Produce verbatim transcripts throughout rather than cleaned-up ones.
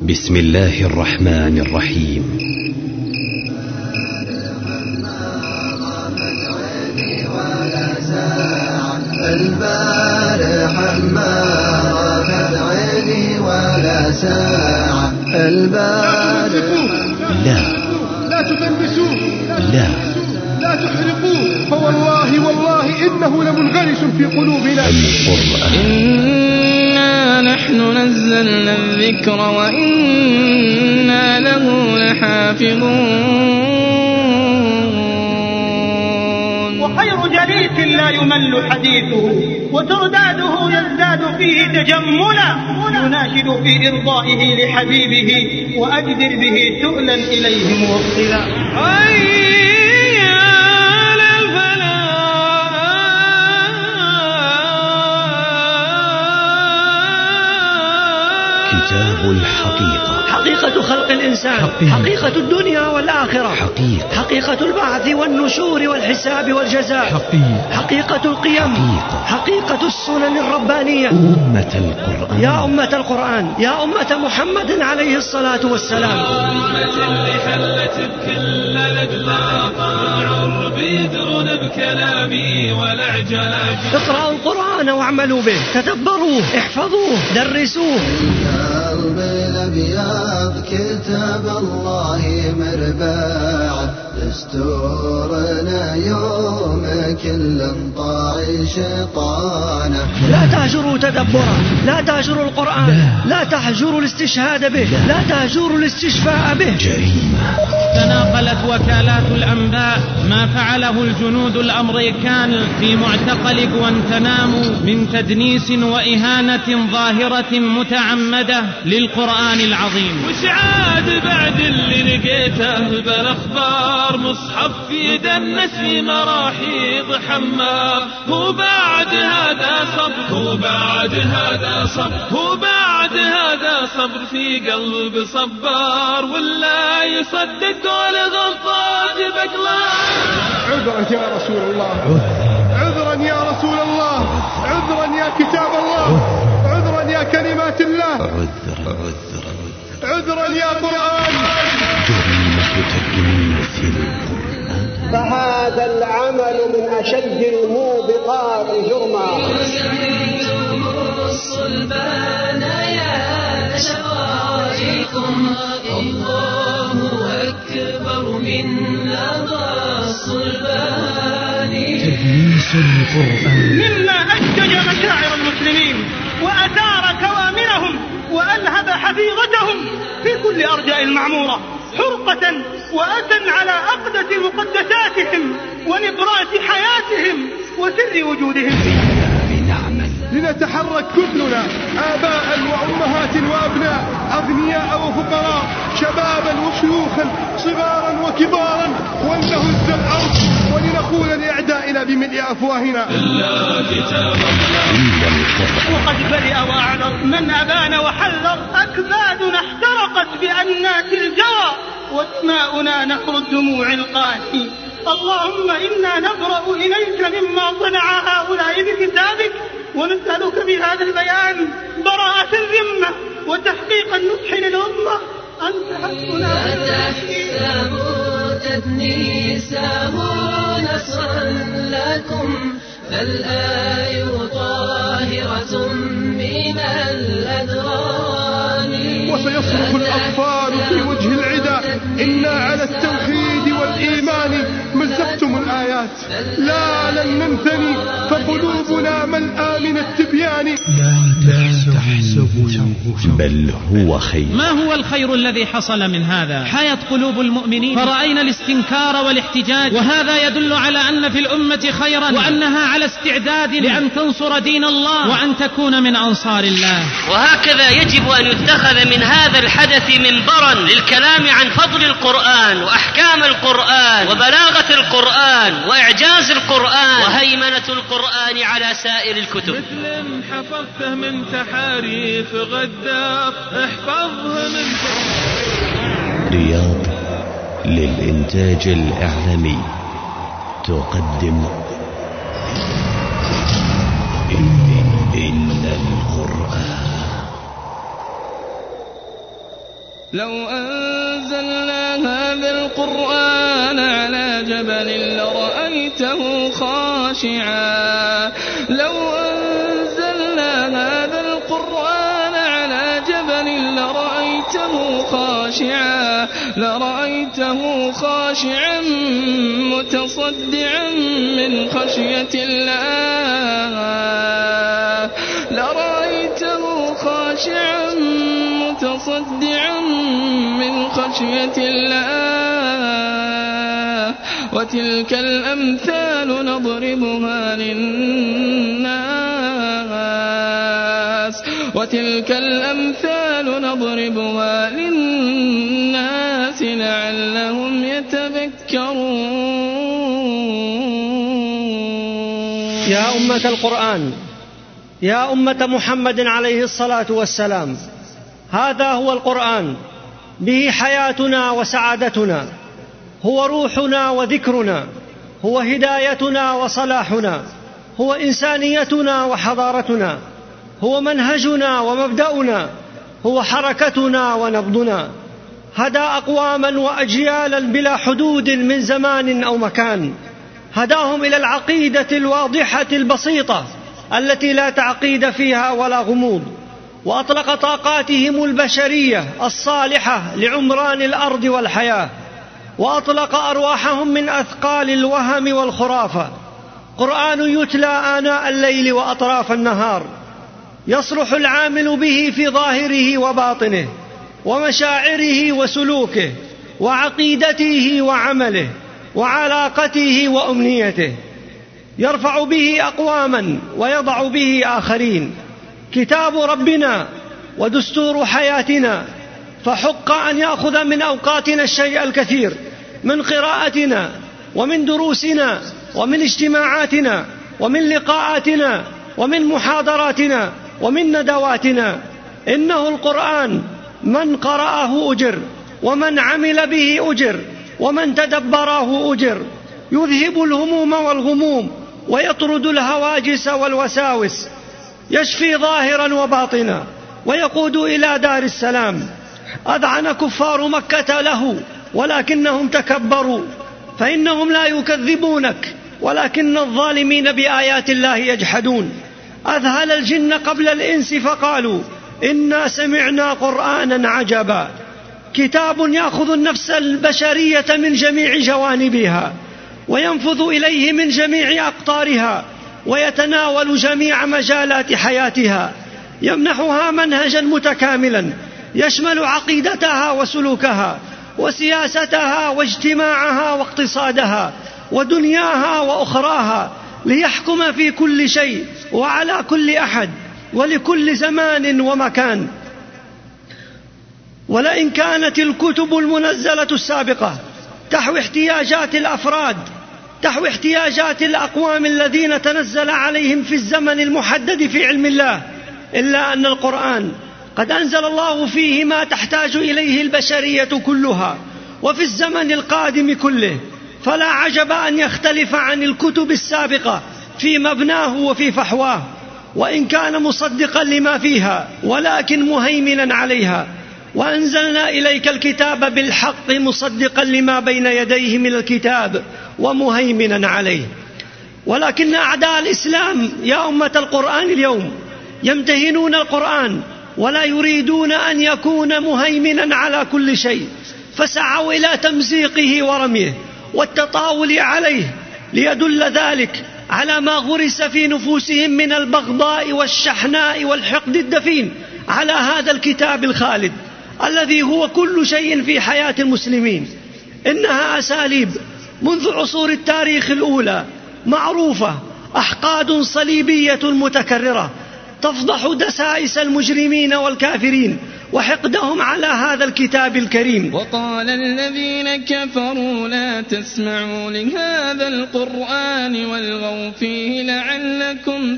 بسم الله الرحمن الرحيم. البارح ما غابت عيني ولا ساعة. البارح لا لا تدنسوه، لا لا تحرقوه، فوالله والله إنه لمنغرس في قلوبنا. القرآن إنا نحن نزلنا الذكر وإنا له لحافظون. وخير جليس لا يمل حديثه وترداده يزداد فيه تجملا، يناشد في إرضائه لحبيبه وأجدر به سؤلا إليه موصلا. كتاب الحقيقة، حقيقة خلق الإنسان، حقيقة, حقيقة الدنيا والآخرة، حقيقة, حقيقة البعث والنشور والحساب والجزاء، حقيقة, حقيقة القيم، حقيقة, حقيقة السنن الربانية. أمة القرآن، يا أمة القرآن، يا أمة محمد عليه الصلاة والسلام. يا أمة اللي حلت بكل الأدلاق عرب يدرون بكلامي ولا عجاج. اقرأوا القرآن واعملوا به، تدبروه، احفظوه، درسوه. قلبي الأبيض كتاب الله مرباع، دستورنا يوم كل طاعي شيطانه. لا تهجروا تدبره، لا تهجروا القرآن، لا, لا تهجروا الاستشهاد به، لا, لا تهجروا الاستشفاء به. جريمة. تناقلت وكالات الأنباء ما فعله الجنود الأمريكان في معتقل غوانتنامو من تدنيس وإهانة ظاهرة متعمدة للقرآن العظيم. وش عاد بعد اللي لقيته بالأخبار، مصحف في دنس في مراحيض حمار. هو بعد هذا صبر، هو بعد هذا صبر، هو بعد هذا صبر في قلب صبار، ولا يصدق قول غلطات بقلان. عذرا يا رسول الله، عذرا يا رسول الله، عذرا يا كتاب الله، عذرا يا كلمات الله، عذرا عذرا عذرا يا قرآن. جريمة تدنيس القرآن، فهذا العمل من أشد الموبقات جرما. وسميتم الصلبان يا شقائكم، الله أكبر من لظى الصلبان. تدنيس القرآن مما أجج مشاعر المسلمين وأثار كوامرهم وألهب حفيظتهم في كل أرجاء المعمورة، حرقة وأذى على أقدس مقدساتهم ونبرات حياتهم وسر وجودهم. لنتحرك كلنا، آباء وأمهات وأبناء، أغنياء وفقراء، شبابا وشيوخا، صغارا وكبارا، ولنهز الأرض ولنقول لأعدائنا بملء أفواهنا: إلا كتاب الله. وقد برئ وأعذر من أبان وحذر، أكبادنا احترقت بأنات الجوى، واسماؤنا نحر الدموع القاسي. اللهم إنا نبرأ إليك مما صنع هؤلاء بكتابك، ونسألك بهذا البيان براءة الذمة وتحقيق النصح للأمة. أنت حسبنا. لا تحسبوا تدنيسه نصرا لكم، فالآي طاهرة من الأدران. وسيصرخ الأطفال في وجه العدا: إنا على التوحيد والإيمان مزقتم الآيات، لا لن ننثني فقلوبنا ملآ من التبيان. لا تحسبوا بل هو خير. ما هو الخير الذي حصل من هذا؟ حيت قلوب المؤمنين، فرأينا الاستنكار والاحتجاج، وهذا يدل على أن في الأمة خيرا، وأنها على استعداد لأن تنصر دين الله وأن تكون من أنصار الله. وهكذا يجب أن يتخذ من هذا الحدث منبرا للكلام عن فضل القرآن وأحكام القرآن وبلاغة القرآن وإعجاز القرآن وهيمنة القرآن على سائر الكتب. مثل حفظته من تحاريف غدار، احفظه من رياض للإنتاج الإعلامي تقدم إن القرآن لو أنزلنا هذا القرآن على جبل لرأيته خاشعا لو أنزلنا هذا القرآن على جبل لرأيته خاشعا لرأيته خاشعا متصدعا من خشية الله لرأيته خاشعا متصدعا من خشية الله وتلك الأمثال نضربها للناس وتلك الأمثال نضربها للناس لعلهم يتذكرون. يا أمة القرآن، يا أمة محمد عليه الصلاة والسلام، هذا هو القرآن، به حياتنا وسعادتنا، هو روحنا وذكرنا، هو هدايتنا وصلاحنا، هو إنسانيتنا وحضارتنا، هو منهجنا ومبدأنا، هو حركتنا ونبضنا. هدى أقواما وأجيالا بلا حدود من زمان أو مكان، هداهم إلى العقيدة الواضحة البسيطة التي لا تعقيد فيها ولا غموض، وأطلق طاقاتهم البشرية الصالحة لعمران الأرض والحياة، وأطلق أرواحهم من أثقال الوهم والخرافة. قرآن يتلى آناء الليل وأطراف النهار، يصلح العامل به في ظاهره وباطنه ومشاعره وسلوكه وعقيدته وعمله وعلاقته وأمنيته، يرفع به أقواما ويضع به آخرين. كتاب ربنا ودستور حياتنا، فحق أن يأخذ من أوقاتنا الشيء الكثير من قراءتنا ومن دروسنا ومن اجتماعاتنا ومن لقاءاتنا ومن محاضراتنا ومن ندواتنا. إنه القرآن من قرأه أجر، ومن عمل به أجر، ومن تدبره أجر. يذهب الهموم والغموم ويطرد الهواجس والوساوس، يشفي ظاهرا وباطنا ويقود إلى دار السلام. أذعن كفار مكة له ولكنهم تكبروا، فإنهم لا يكذبونك ولكن الظالمين بآيات الله يجحدون. أذهل الجن قبل الإنس فقالوا إنا سمعنا قرآنا عجبا، كتاب يأخذ النفس البشرية من جميع جوانبها وينفذ إليه من جميع أقطارها ويتناول جميع مجالات حياتها، يمنحها منهجا متكاملا يشمل عقيدتها وسلوكها وسياستها واجتماعها واقتصادها ودنياها وأخراها، ليحكم في كل شيء وعلى كل أحد ولكل زمان ومكان. ولئن كانت الكتب المنزلة السابقة تحوي احتياجات الأفراد، تحوي احتياجات الأقوام الذين تنزل عليهم في الزمن المحدد في علم الله، إلا أن القرآن قد أنزل الله فيه ما تحتاج إليه البشرية كلها وفي الزمن القادم كله، فلا عجب أن يختلف عن الكتب السابقة في مبناه وفي فحواه، وإن كان مصدقا لما فيها ولكن مهيمنا عليها. وأنزلنا إليك الكتاب بالحق مصدقا لما بين يديه من الكتاب ومهيمنا عليه. ولكن أعداء الإسلام يا أمة القرآن اليوم يمتهنون القرآن ولا يريدون أن يكون مهيمنا على كل شيء، فسعوا إلى تمزيقه ورميه والتطاول عليه، ليدل ذلك على ما غرس في نفوسهم من البغضاء والشحناء والحقد الدفين على هذا الكتاب الخالد الذي هو كل شيء في حياة المسلمين. إنها أساليب منذ عصور التاريخ الأولى معروفة، أحقاد صليبية متكررة تفضح دسائس المجرمين والكافرين وحقدهم على هذا الكتاب الكريم. وقال الذين كفروا لا تسمعوا لهذا القرآن والغوا فيه لعلكم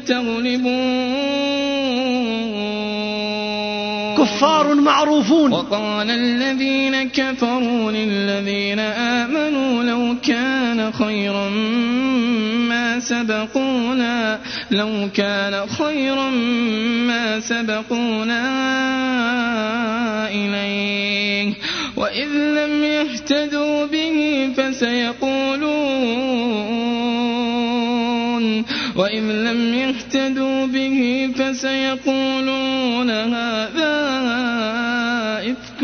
تغلبون. كفار معروفون. وقال الذين كفروا للذين آمنوا لو كان خيرا ما سبقونا لو كان خيرا ما سبقونا إليه وإذ لم يهتدوا به فسيقولون وإذ لم يهتدوا به فسيقولون هذا إفك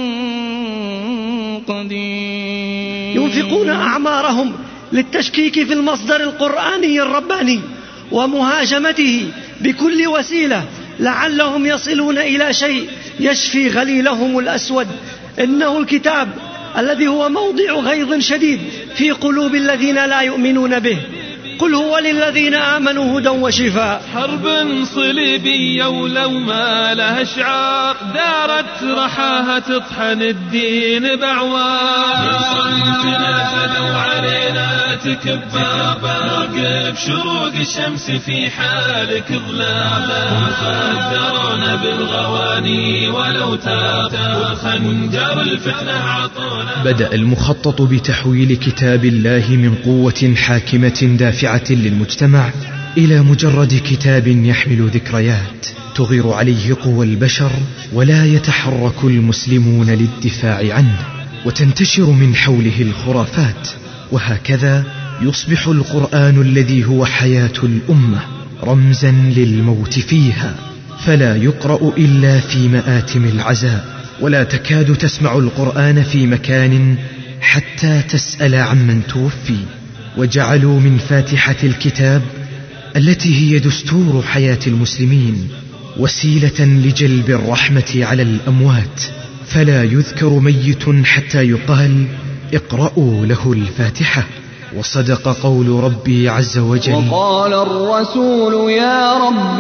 قديم. ينفقون أعمارهم للتشكيك في المصدر القرآني الرباني ومهاجمته بكل وسيلة لعلهم يصلون إلى شيء يشفي غليلهم الأسود. إنه الكتاب الذي هو موضع غيظ شديد في قلوب الذين لا يؤمنون به. قل هو للذين آمنوا هدى وشفاء. حرب صليبية ولو ما لها شعار دارت رحاها تطحن الدين بعوار. صمتنا فدوا علينا تكبر برقب شروق الشمس في حالك ظلام. مخدرون بالغواني ولو تاب خنجر الفتنة عطونا. بدأ المخطط بتحويل كتاب الله من قوة حاكمة دافعة للمجتمع إلى مجرد كتاب يحمل ذكريات تغير عليه قوى البشر ولا يتحرك المسلمون للدفاع عنه، وتنتشر من حوله الخرافات، وهكذا يصبح القرآن الذي هو حياة الأمة رمزا للموت فيها، فلا يقرأ إلا في مآتم العزاء، ولا تكاد تسمع القرآن في مكان حتى تسأل عمن توفي. وجعلوا من فاتحة الكتاب التي هي دستور حياة المسلمين وسيلة لجلب الرحمة على الأموات، فلا يذكر ميت حتى يقال اقرأوا له الفاتحة. وصدق قول ربي عز وجل: وقال الرسول يا رب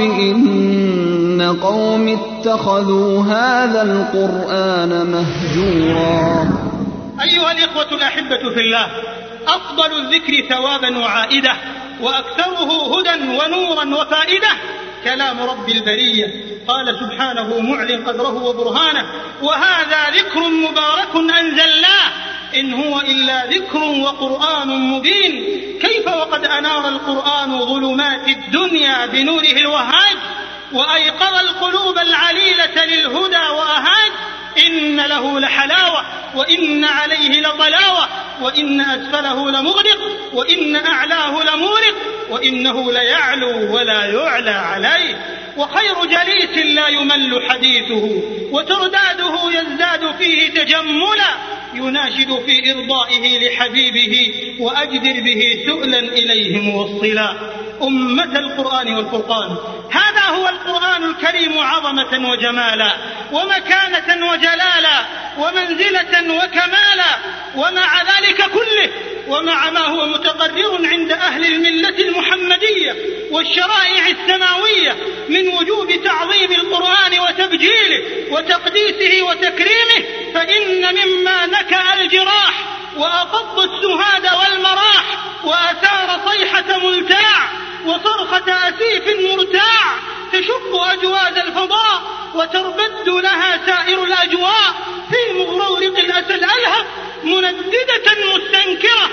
إن قوم اتخذوا هذا القرآن مهجورا. أيها الإخوة الأحبة في الله، أفضل الذكر ثوابا وعائدة وأكثره هدى ونورا وفائدة كلام رب البرية. قال سبحانه معلن قدره وبرهانه: وهذا ذكر مبارك أنزلناه إن هو إلا ذكر وقرآن مبين. كيف وقد أنار القرآن ظلمات الدنيا بنوره الوهاج وأيقظ القلوب العليلة للهدى وأهاج. إن له لحلاوة وإن عليه لطلاوة وإن أسفله لمغرق وإن أعلاه لمورق وإنه ليعلو ولا يعلى عليه. وخير جليس لا يمل حديثه وترداده يزداد فيه تجملا يناشد في إرضائه لحبيبه وأجدر به سؤلا إليه موصلا. أمة القرآن والفرقان، هذا هو القرآن الكريم عظمة وجمالا ومكانة وجلالا ومنزلة وكمالا. ومع ذلك كله ومع ما هو متقرر عند أهل الملة المحمدية والشرائع السماوية من وجوب تعظيم القرآن وتبجيله وتقديسه وتكريمه، فإن مما نكأ الجراح وأفض السهاد والمراح وأثار صيحة ملتاع وصرخة أسيف مرتاع تشق أجواز الفضاء وتربد لها سائر الأجواء في مغرورق الأسى الألهب منددة مستنكرة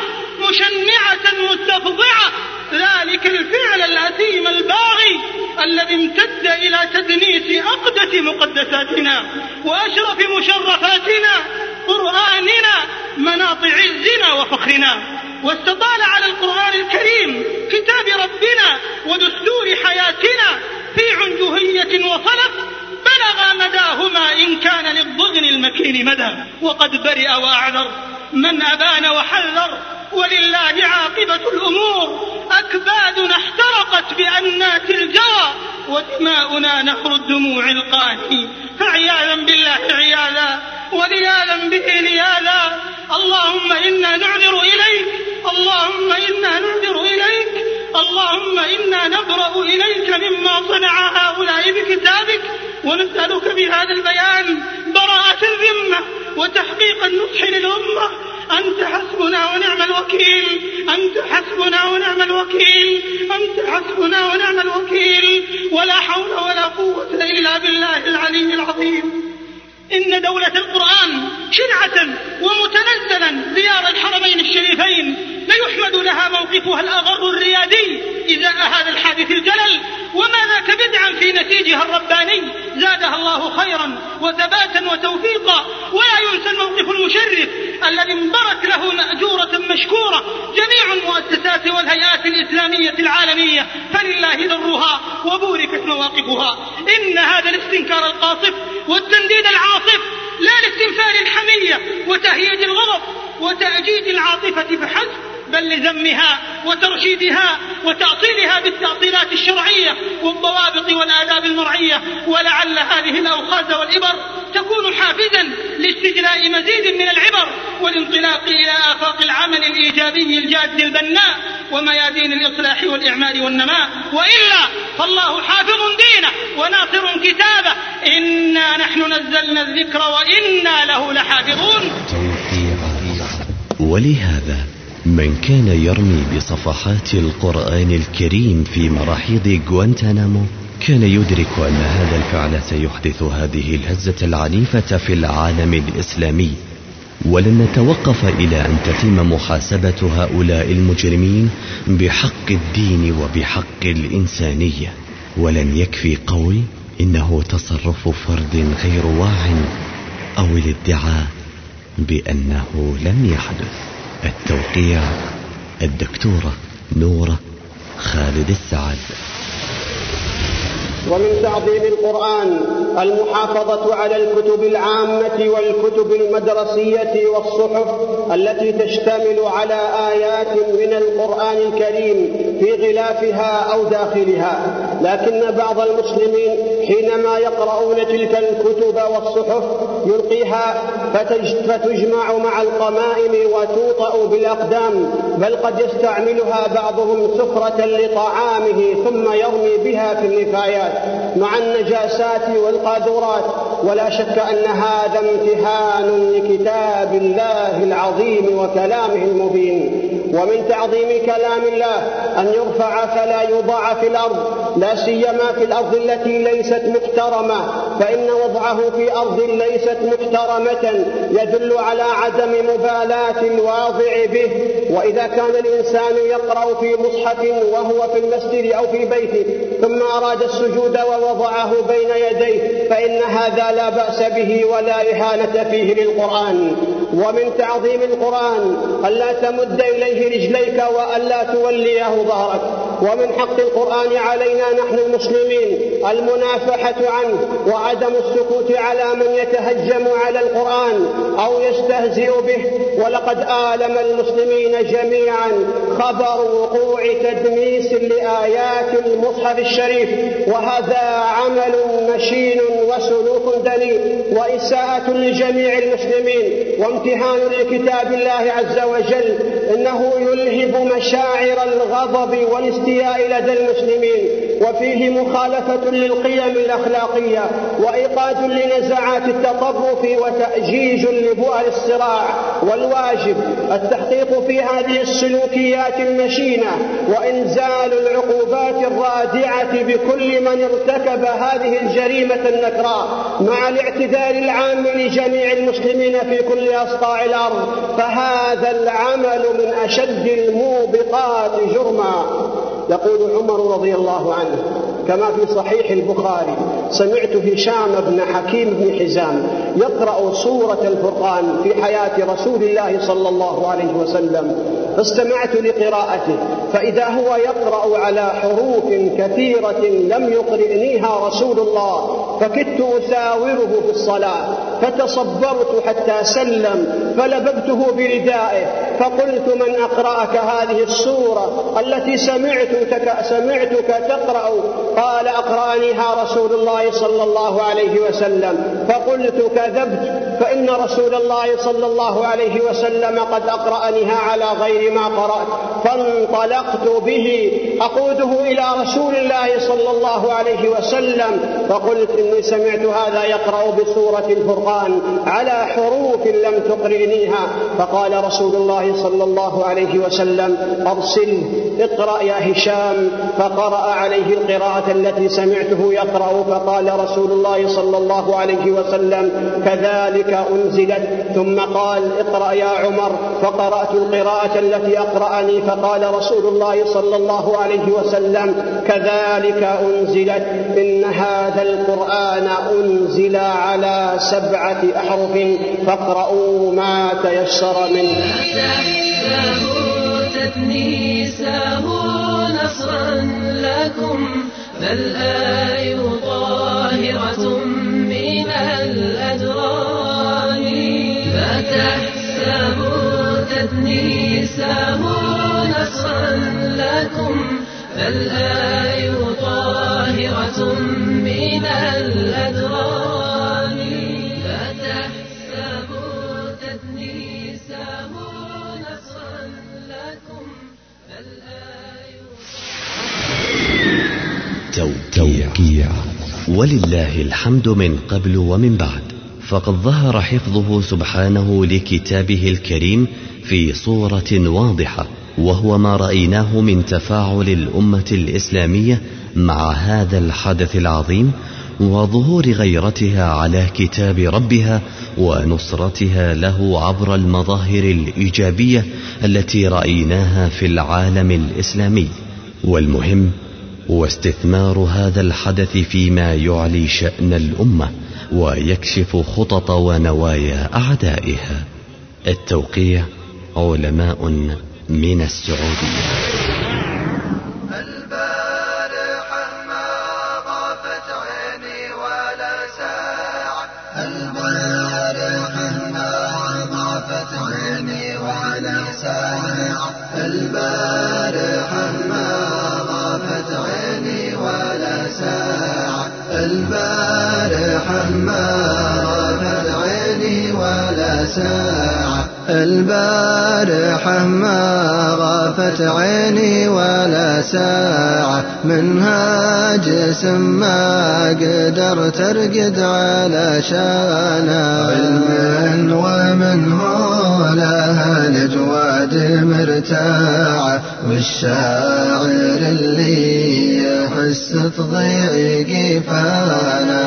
مشنعة مستفضعة. ذلك الفعل الأثيم الباغي الذي امتد إلى تدنيس أقدس مقدساتنا وأشرف مشرفاتنا قرآننا مناط عزنا وفخرنا. واستطال على القرآن الكريم كتاب ربنا ودستور حياتنا في عنجهية وصلف بلغ مداهما إن كان للضغن المكين مدى. وقد برئ وأعذر من أبان وحذر، ولله عاقبة الأمور. أكبادنا احترقت بأنات الجوى ودماؤنا نهر الدموع القاني. فعياذا بالله عياذا ولياذا به لياذا. اللهم إنا نعذر إليك، اللهم إنا نعذر إليك، اللهم إنا نبرأ إليك مما صنع هؤلاء بكتابك، ونسألك بهذا البيان براءة الذمة وتحقيق النصح للأمة. أنت حسبنا ونعم الوكيل، أنت حسبنا ونعم الوكيل، أنت حسبنا ونعم الوكيل، ولا حول ولا قوة إلا بالله العلي العظيم. إن دولة القرآن شرعة ومتنزلا زيارة الحرمين الشريفين ليحمد لها موقفها الأغر الريادي إزاء هذا الحادث الجلل، وما ذاك بدعا في نسيجها الرباني، زادها الله خيرا وثباتا وتوفيقا. ولا ينسى الموقف المشرف الذي انبرت له مأجورة مشكورة جميع المؤسسات والهيئات الإسلامية العالمية، فلله ذرها وبوركت مواقفها. إن هذا الاستنكار القاصف والتنديد العاصف لا لاستنفار الحمية وتهييج الغضب وتأجيج العاطفة فحسب، بل لذمها وترشيدها وتعطيلها بالتعطيلات الشرعية والضوابط والآداب المرعية. ولعل هذه الأوخاذ والإبر تكون حافزا لاستجلاء مزيد من العبر والانطلاق إلى آفاق العمل الإيجابي الجاد البناء وميادين الإصلاح والإعمال والنماء. وإلا فالله حافظ دينه وناصر كتابه، إنا نحن نزلنا الذكر وإنا له لحافظون. ولهذا من كان يرمي بصفحات القرآن الكريم في مراحيض غوانتانامو كان يدرك أن هذا الفعل سيحدث هذه الهزة العنيفة في العالم الإسلامي. ولن نتوقف إلى أن تتم محاسبة هؤلاء المجرمين بحق الدين وبحق الإنسانية. ولن يكفي قول إنه تصرف فرد غير واع أو الادعاء بأنه لم يحدث. التوقيع الدكتورة نورة خالد السعد. ومن تعظيم القرآن المحافظة على الكتب العامة والكتب المدرسية والصحف التي تشتمل على آيات من القرآن الكريم في غلافها أو داخلها. لكن بعض المسلمين حينما يقرؤون تلك الكتب والصحف يلقيها فتجمع مع القمائم وتوطأ بالأقدام، بل قد يستعملها بعضهم سفرة لطعامه ثم يرمي بها في النفايات مع النجاسات والقاذورات. ولا شك أن هذا امتهان لكتاب الله العظيم وكلامه المبين. ومن تعظيم كلام الله أن يرفع فلا يوضع في الأرض، لا سيما في الأرض التي ليست محترمة، فإن وضعه في أرض ليست محترمة يدل على عدم مبالاة الواضع به. وإذا كان الإنسان يقرأ في مصحف وهو في المسجد أو في بيته ثم أراد السجود ووضعه بين يديه فإن هذا لا بأس به ولا إهانة فيه للقرآن. ومن تعظيم القرآن ألا تمد إليه رجليك وألا توليه ظهرك. ومن حق القرآن علينا نحن المسلمين المنافحة عنه وعدم السكوت على من يتهجم على القرآن أو يستهزئ به. ولقد آلم المسلمين جميعا خبر وقوع تدنيس لآيات المصحف الشريف، وهذا عمل مشين وسلوك دنيء وإساءة لجميع المسلمين وامتهان لكتاب الله عز وجل. إنه يلهب مشاعر الغضب والاستياء لدى المسلمين، وفيه مخالفة للقيم الأخلاقية وإيقاد لنزعات التطرف وتأجيج لبؤر الصراع. والواجب التحقيق في هذه السلوكيات المشينة وإنزال العقوبات الرادعة بكل من ارتكب هذه الجريمة النكراء، مع الاعتذار العام لجميع المسلمين في كل أصقاع الأرض، فهذا العمل من أشد الموبقات جرما. يقول عمر رضي الله عنه كما في صحيح البخاري: سمعت هشام بن حكيم بن حزام يقرأ سورة الفرقان في حياة رسول الله صلى الله عليه وسلم، فاستمعت لقراءته فإذا هو يقرأ على حروف كثيرة لم يقرئنيها رسول الله، فكدت أساوره في الصلاة، فتصبرت حتى سلم فلببته بردائه فقلت: من أقرأك هذه السورة التي سمعتك, سمعتك تقرأ؟ قال: أقرأنيها رسول الله صلى الله عليه وسلم. فقلت: كذبت، فإن رسول الله صلى الله عليه وسلم قد أقرأنيها على غير ما قرأت. فانطلقت به أقوده إلى رسول الله صلى الله عليه وسلم فقلت: إني سمعت هذا يقرأ بسورة الفرقان على حروف لم تقرئنيها. فقال رسول الله صلى الله عليه وسلم: أرسله، اقرأ يا هشام. فقرأ عليه القراءة التي سمعته يقرأ، فقال رسول الله صلى الله عليه وسلم: كذلك كذلك أنزلت. ثم قال اقرأ يا عمر، فقرأت القراءة التي أقرأني، فقال رسول الله صلى الله عليه وسلم كذلك أنزلت، إن هذا القرآن أنزل على سبعة أحرف فاقرأوا ما تيسر منه. تثنيسه نصرا لكم، فالآي طاهرة من الأدران، لا تحسبوا تثنيسه نصرا لكم، فالآي طاهرة من الأدران، لا تحسبوا تثنيسه نصرا لكم، فالآي. توقيع. ولله الحمد من قبل ومن بعد، فقد ظهر حفظه سبحانه لكتابه الكريم في صورة واضحة، وهو ما رأيناه من تفاعل الأمة الإسلامية مع هذا الحدث العظيم، وظهور غيرتها على كتاب ربها ونصرتها له عبر المظاهر الإيجابية التي رأيناها في العالم الإسلامي. والمهم هو استثمار هذا الحدث فيما يعلي شأن الأمة ويكشف خطط ونوايا أعدائها. التوقيع علماء من السعودية. البارحة ما غابت عيني ولا ساعة، البارحة ما غابت عيني ولا ساعة، البارحة ما غابت عيني ولا ساعة، البارحة ما غابت عيني ولا ساعة، البارحة ما غابت عيني ولا ساعة، منها جسم ما قدرت أرقد على شانه، علم ومنه لها الجواد مرتاعة، والشاعر اللي يحس تضيع قفانا،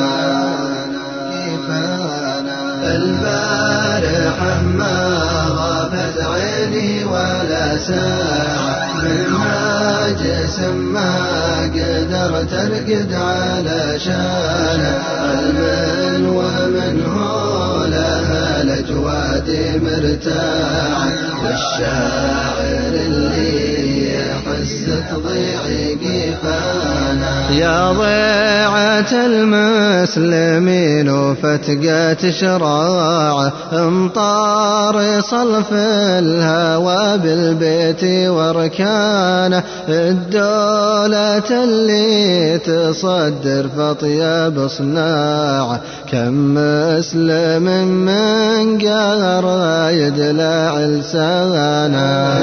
البارحة ما غابت عيني ولا ساعة، منها جسم ما قدرت أرقد على شانه، علم ومنه لها الأجواد مرتاعة، والشاعر اللي يحس تضيع قفانا. يا ضيعة المسلمين وفتقات شراعة، امطار صلف الهوى بالبيت واركانه، الدولة اللي تصدر فطيب صناعة، كم مسلم من قهر يدلع لسانه،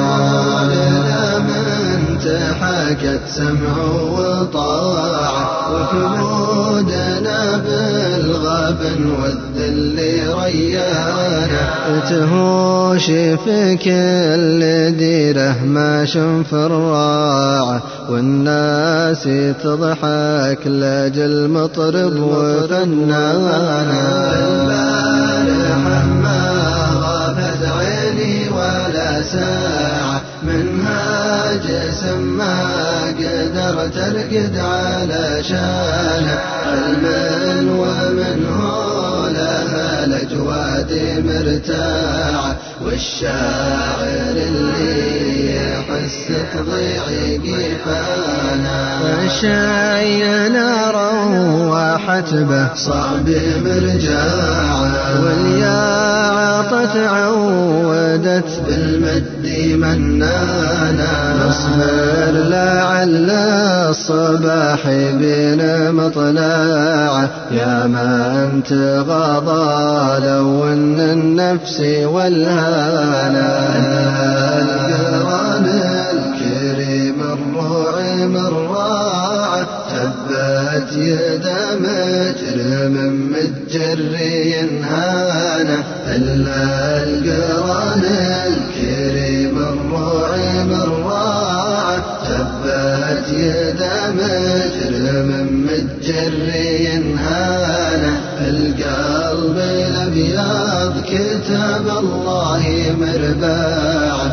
تحاكت سمع وطاعة، وخلودنا بالغبن والذل ريانا، تهوش في كل ديره ما شنف الراعة، والناس تضحك لاجل مطرب وفنانا، البارحة ما غابت عيني ولا ساعة، منها جسم ما قدرت أرقد على شانه، علم ومنه لها الأجواد مرتاعة، والشاعر اللي يحس تضيع قفانا، شاينا روحت به صعب مرجاعة، والياعطة عودت بالمد منانا، نصبر لعل الصباح بين مطلعه، يا من تغاضى لو ان النفس والهانا، القران الكريم الروع الراعة، تبت يد مجرم متجري هانا، إلا القران الكريم الروع الراعة، تبت يد مجرم متجري هانا، القلب بياض كتاب الله مرباع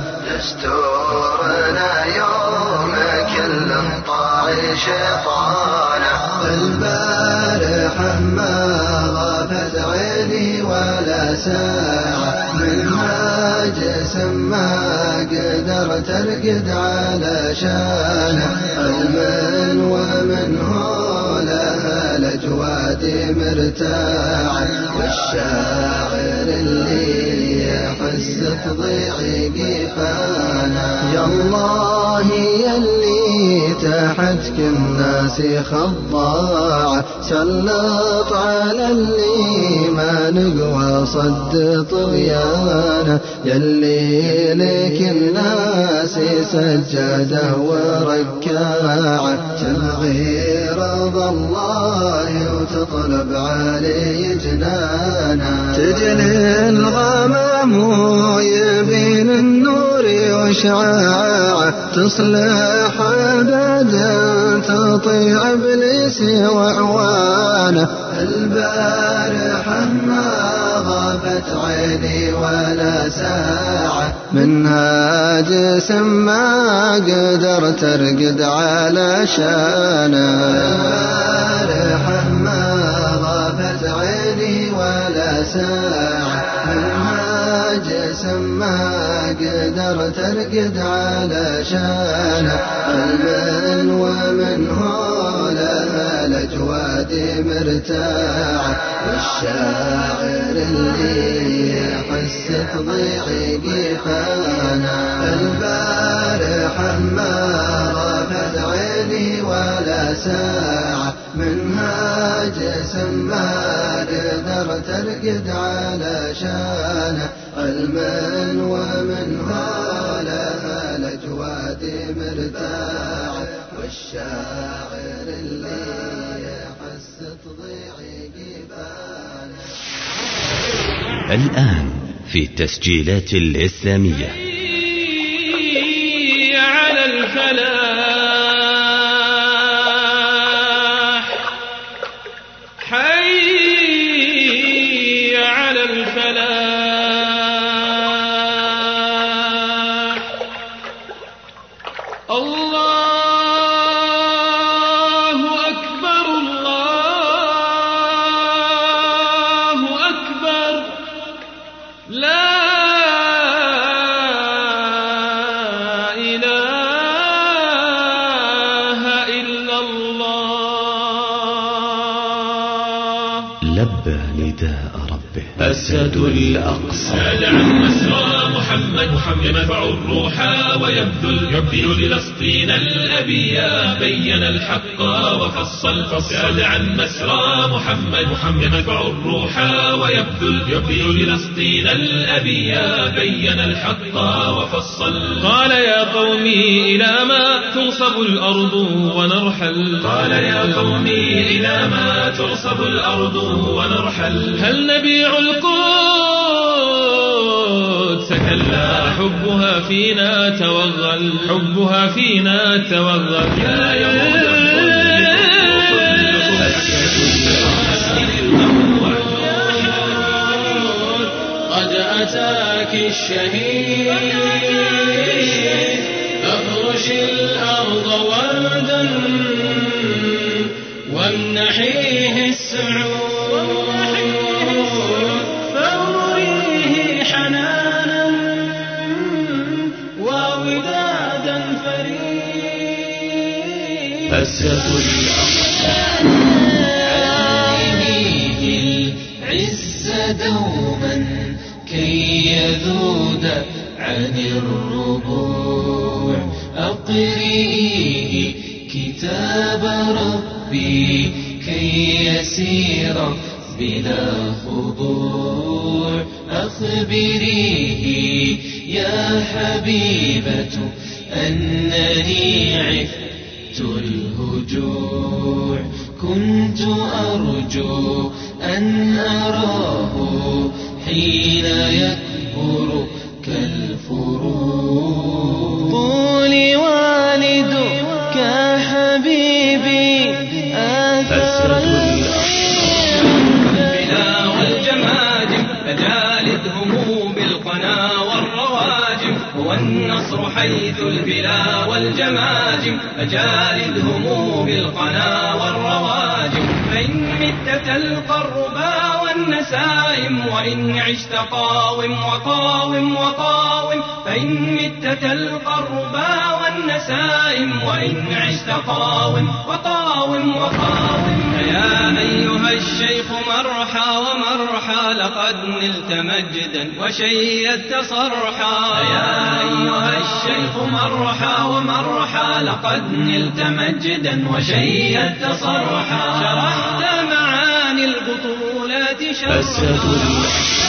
دستورنا يوم كل طاعي شيطانا البارحة ما غابت عيني ولا ساعة منها جسم ما قدر ترقد على شانه المن ومنه لها الأجواد مرتاعة والشاعر اللي يحس تضيع قفانا يا الله يلي تحت كل ناس خضاعة سلط على اللي ما نقوى صد طغيانه يلي لك الناس سجاده وركاعة تبغي رضا الله وتطلب عليه جنانا تجني الغمام ويبين النور وشعاعه تصلح البدن تطيع ابليس واعوانه البارحة ما غابت عيني ولا ساعة منها جسم ما قدر ترقد على شانه البارحة ما غابت عيني ولا ساعة منها جسم ما قدر ترقد على شانه المن ومنه لها الأجواد مرتاعة والشاعر اللي يحس تضيع قفانا البارحة ما غابت عيني ولا ساعة منها جسم ما قدر ترقد على شانه المن ومنها لها الأجواد مرتاعة والشاعر اللي يحس تضيع قفانا. الآن في التسجيلات الإسلامية على الفلاح حي على الفلاح الله أكبر الله أكبر لا إله إلا الله. لبى نداء ربه أسد الأقصى سال عن مسرى محمد محمد ينفع الروح ويبذل يبذل لفلسطين الأبية بين الحق وفصل فصل عن مسرى محمد محمد ينفع الروح ويبذل يبذل لفلسطين الأبية بين الحق وفصل. قال يا قومي إلى ما تنصب الأرض ونرحل قال يا قومي إلى ما تنصب الأرض ونرحل هل نبيع القدس كلا حبها فينا توغل حبها فينا توغل يا يهود قد أتاك الشهيد فافرش الأرض وردا وامنحيه السعود فأريه حنانا وودادا فريدا أسد علميه العز دوما كي يذود عن الربوع أقرئيه كتاب ربي كي يسير بلا خضوع أخبريه يا حبيبة أنني عفت الهجوع كنت أرجو أن أراه حين يكبر كالفروع قولي والدك حبيبي آثر البلا والجماد حيث البلا والجماجم أجالدهم بالقنا والرواجم فإن مت تلقى الربا والنسائم وإن عشت قاوم وقاوم وقاوم فإن مت تلقى الربا والنسائم وإن عشت قاوم وقاوم وقاوم يا أيها الشيخ مرحى ومرحى لقد نلت مجدا وشيدت صرحا يا أيها الشيخ مرحى ومرحى لقد نلت مجدا وشيدت صرحا شرحت معاني البطولات شرحا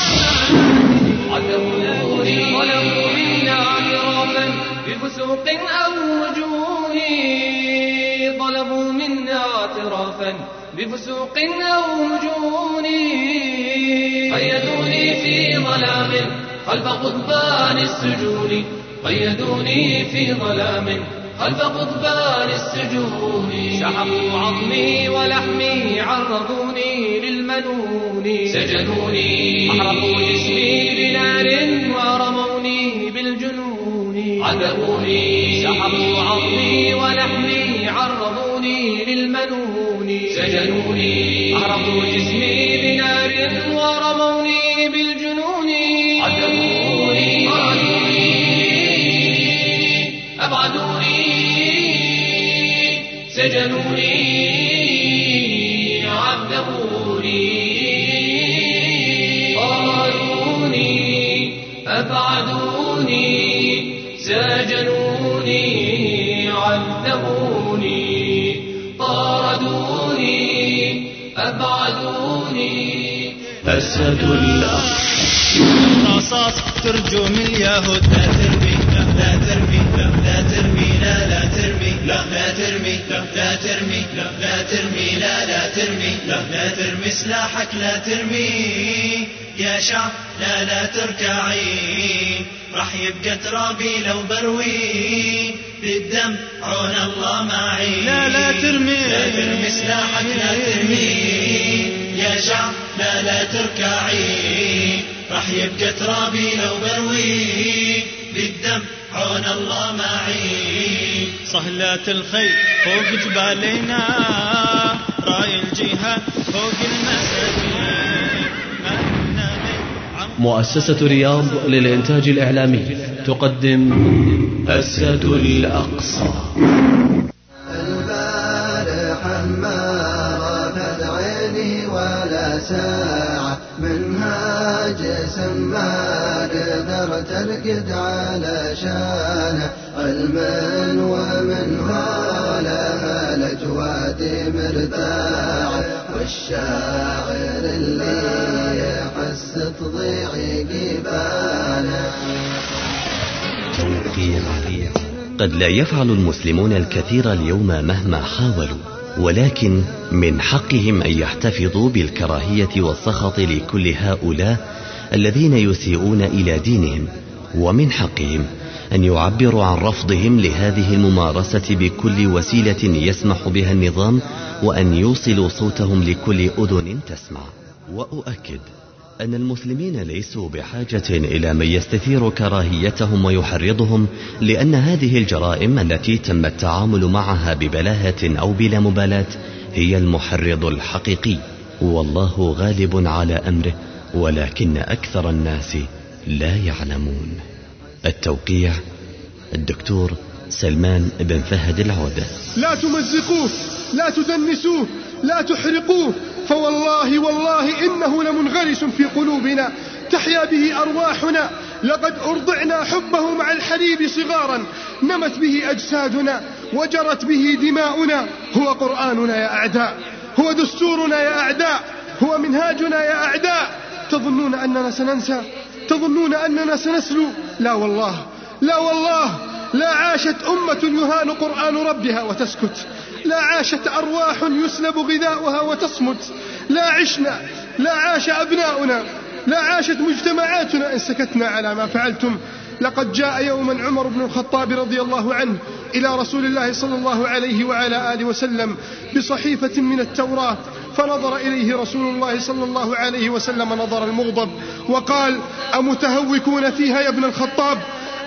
عتبوني ولو منا عرابا بفسوق أو وجوه طلبوا منا اعترافا بفسوق أو وجون قيدوني في ظلام خلف قضبان السجون قيدوني في ظلام خلف قضبان السجون شحقوا عظمي ولحمي عرضوني للمنون سجنوني أحرقوا جسمي بنار ورموني بالجنون عذبوني شحقوا عظمي ولحمي عرضوني للمنون سجنوني أحرقوا جسمي بنار ورموني بالجنون عذبوني أبعدوني سجنوني عذبوني قالوني أبعدوني سجنوني عذبوني طاردوني أبعدوني أسد الأرض رصاص ترجم اليهود لا ترمي لا ترمي لا ترمي لا لا ترمي لا لا ترمي لا ترمي لا ترمي لا لا ترمي لا ترمي سلاحك لا ترمي يا شعب لا لا تركعي راح يبقى ترابي لو بروي بالدم عون الله معي لا لا ترمي لا ترمي سلاحك لا ترمي يا شعب لا لا تركعي راح يبقى ترابي لو بروي بالدم عون الله معي صهلات الخيل فوق جبالنا راي الجهاد فوق المساجين مؤسسة رياض للإنتاج الإعلامي تقدم أسد الأقصى. البارحة ما رفت عيني ولا ساعة منها جسم ما قدرت أرقد على شانه علما ومن هالها الأجواد مرتاعة والشاعر اللي يحس تضيع جباله. قد لا يفعل المسلمون الكثير اليوم مهما حاولوا، ولكن من حقهم أن يحتفظوا بالكراهية والسخط لكل هؤلاء الذين يسيئون إلى دينهم، ومن حقهم أن يعبروا عن رفضهم لهذه الممارسة بكل وسيلة يسمح بها النظام، وأن يوصلوا صوتهم لكل أذن تسمع. وأؤكد أن المسلمين ليسوا بحاجة إلى من يستثير كراهيتهم ويحرضهم، لأن هذه الجرائم التي تم التعامل معها ببلاهة أو بلا مبالاة هي المحرض الحقيقي، والله غالب على أمره ولكن أكثر الناس لا يعلمون. التوقيع الدكتور سلمان بن فهد العودة. لا تمزقوه، لا تدنسوه، لا تحرقوه، فوالله والله إنه لمنغرس في قلوبنا، تحيا به أرواحنا، لقد أرضعنا حبه مع الحليب صغارا، نمت به أجسادنا وجرت به دماؤنا. هو قرآننا يا أعداء، هو دستورنا يا أعداء، هو منهاجنا يا أعداء. تظنون أننا سننسى؟ تظنون أننا سنسلو؟ لا والله، لا والله، لا عاشت أمة يهان قرآن ربها وتسكت، لا عاشت أرواح يسلب غذاؤها وتصمت، لا عشنا، لا عاش أبناؤنا، لا عاشت مجتمعاتنا إن سكتنا على ما فعلتم. لقد جاء يوما عمر بن الخطاب رضي الله عنه إلى رسول الله صلى الله عليه وعلى آله وسلم بصحيفة من التوراة، فنظر إليه رسول الله صلى الله عليه وسلم نظر المغضب وقال: أمتهوكون فيها يا ابن الخطاب؟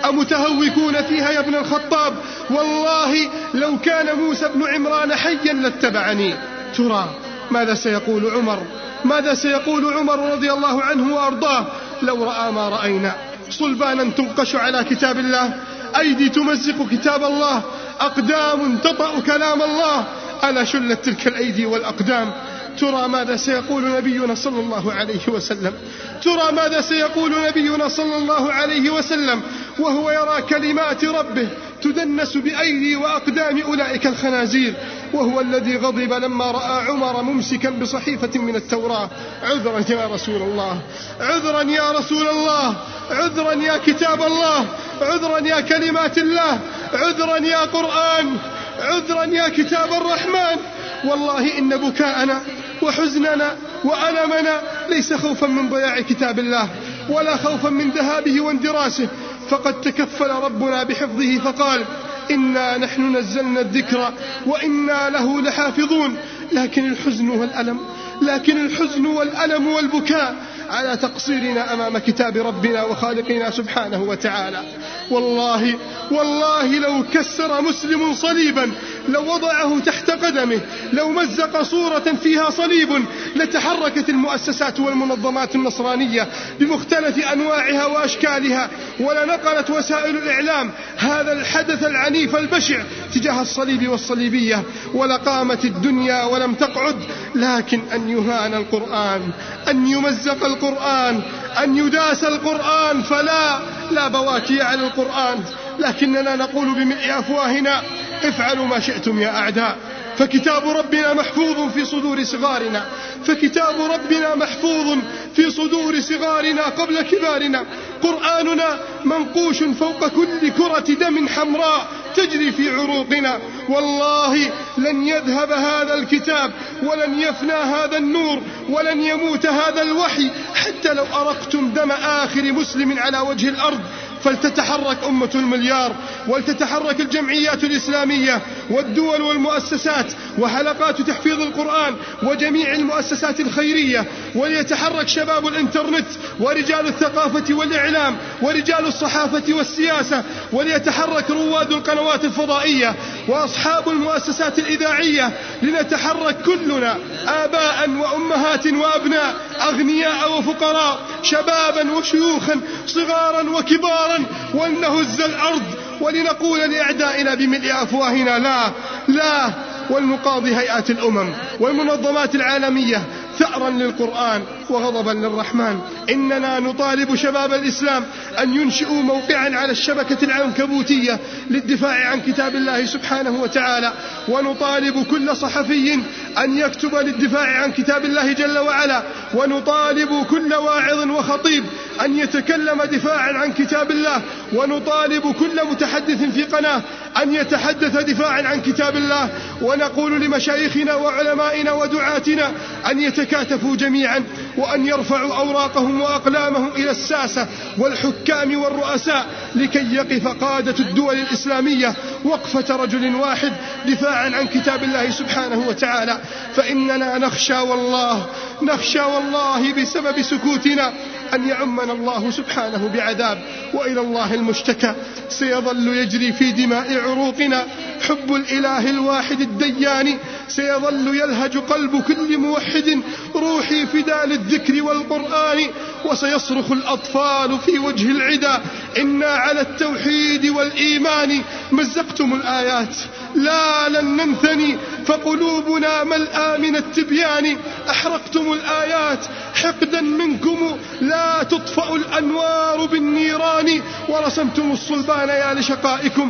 أمتهوكون فيها يا ابن الخطاب؟ والله لو كان موسى بن عمران حيا لاتبعني. ترى ماذا سيقول عمر؟ ماذا سيقول عمر رضي الله عنه وأرضاه لو رأى ما رأينا؟ صلبانا تنقش على كتاب الله، أيدي تمزق كتاب الله، أقدام تطأ كلام الله. ألا شلت تلك الأيدي والأقدام؟ ترى ماذا سيقول نبينا صلى الله عليه وسلم؟ ترى ماذا سيقول نبينا صلى الله عليه وسلم وهو يرى كلمات ربه تدنس بأيدي وأقدام أولئك الخنازير، وهو الذي غضب لما رأى عمر ممسكا بصحيفة من التوراة. عذرا يا رسول الله، عذرا يا رسول الله، عذرا يا كتاب الله، عذرا يا كلمات الله، عذرا يا قرآن، عذرا يا كتاب الرحمن. والله إن بكاءنا وحزننا وألمنا ليس خوفا من ضياع كتاب الله ولا خوفا من ذهابه واندراسه، فقد تكفل ربنا بحفظه فقال: إنا نحن نزلنا الذكر وإنا له لحافظون. لكن الحزن والألم لكن الحزن والألم والبكاء على تقصيرنا أمام كتاب ربنا وخالقنا سبحانه وتعالى. والله والله لو كسر مسلم صليبا، لو وضعه تحت قدمه، لو مزق صورة فيها صليب، لتحركت المؤسسات والمنظمات النصرانية بمختلف أنواعها وأشكالها، ولنقلت وسائل الإعلام هذا الحدث العنيف البشع تجاه الصليب والصليبية، ولقامت الدنيا ولم تقعد. لكن أن يهان القرآن، أن يمزق القرآن، أن يداس القرآن، فلا لا بواكي على القرآن. لكننا نقول بملء أفواهنا: افعلوا ما شئتم يا أعداء، فكتاب ربنا محفوظ في صدور صغارنا، فكتاب ربنا محفوظ في صدور صغارنا قبل كبارنا. قرآننا منقوش فوق كل كرة دم حمراء تجري في عروقنا. والله لن يذهب هذا الكتاب، ولن يفنى هذا النور، ولن يموت هذا الوحي حتى لو أرقتم دم آخر مسلم على وجه الأرض. فلتتحرك أمة المليار، ولتتحرك الجمعيات الإسلامية والدول والمؤسسات وحلقات تحفيظ القرآن وجميع المؤسسات الخيرية، وليتحرك شباب الإنترنت ورجال الثقافة والإعلام ورجال الصحافة والسياسة، وليتحرك رواد القنوات الفضائية وأصحاب المؤسسات الإذاعية. لنتحرك كلنا، آباء وأمهات وأبناء، أغنياء وفقراء، شبابا وشيوخا، صغارا وكبارا، ولنهز الأرض ولنقول لأعدائنا بملء أفواهنا: لا لا. ولنقاضي هيئات الأمم والمنظمات العالمية ثأرا للقرآن وغضبا للرحمن. إننا نطالب شباب الإسلام أن ينشئوا موقعا على الشبكة العنكبوتية للدفاع عن كتاب الله سبحانه وتعالى، ونطالب كل صحفي أن يكتب للدفاع عن كتاب الله جل وعلا، ونطالب كل واعظ وخطيب أن يتكلم دفاعا عن كتاب الله، ونطالب كل متحدث في قناة أن يتحدث دفاعا عن كتاب الله. ونقول لمشايخنا وعلمائنا ودعاتنا أن يتكاتفوا جميعا، وأن يرفعوا أوراقهم وأقلامهم إلى الساسة والحكام والرؤساء، لكي يقف قادة الدول الإسلامية وقفة رجل واحد دفاعا عن كتاب الله سبحانه وتعالى. فإننا نخشى والله نخشى والله بسبب سكوتنا أن يعمنا الله سبحانه بعذاب، وإلى الله المشتكى. سيظل يجري في دماء عروقنا حب الإله الواحد الديان، سيظل يلهج قلب كل موحد: روحي فداء للذكر والقرآن. وسيصرخ الأطفال في وجه العدا: إنا على التوحيد والإيمان. مزقتم الآيات، لا لن ننثني، فقلوبنا ملآ من التبيان. أحرقتم الآيات حقدا منكم، لا تطفأ الأنوار بالنيران. ورسمتم الصلبان يا لشقائكم.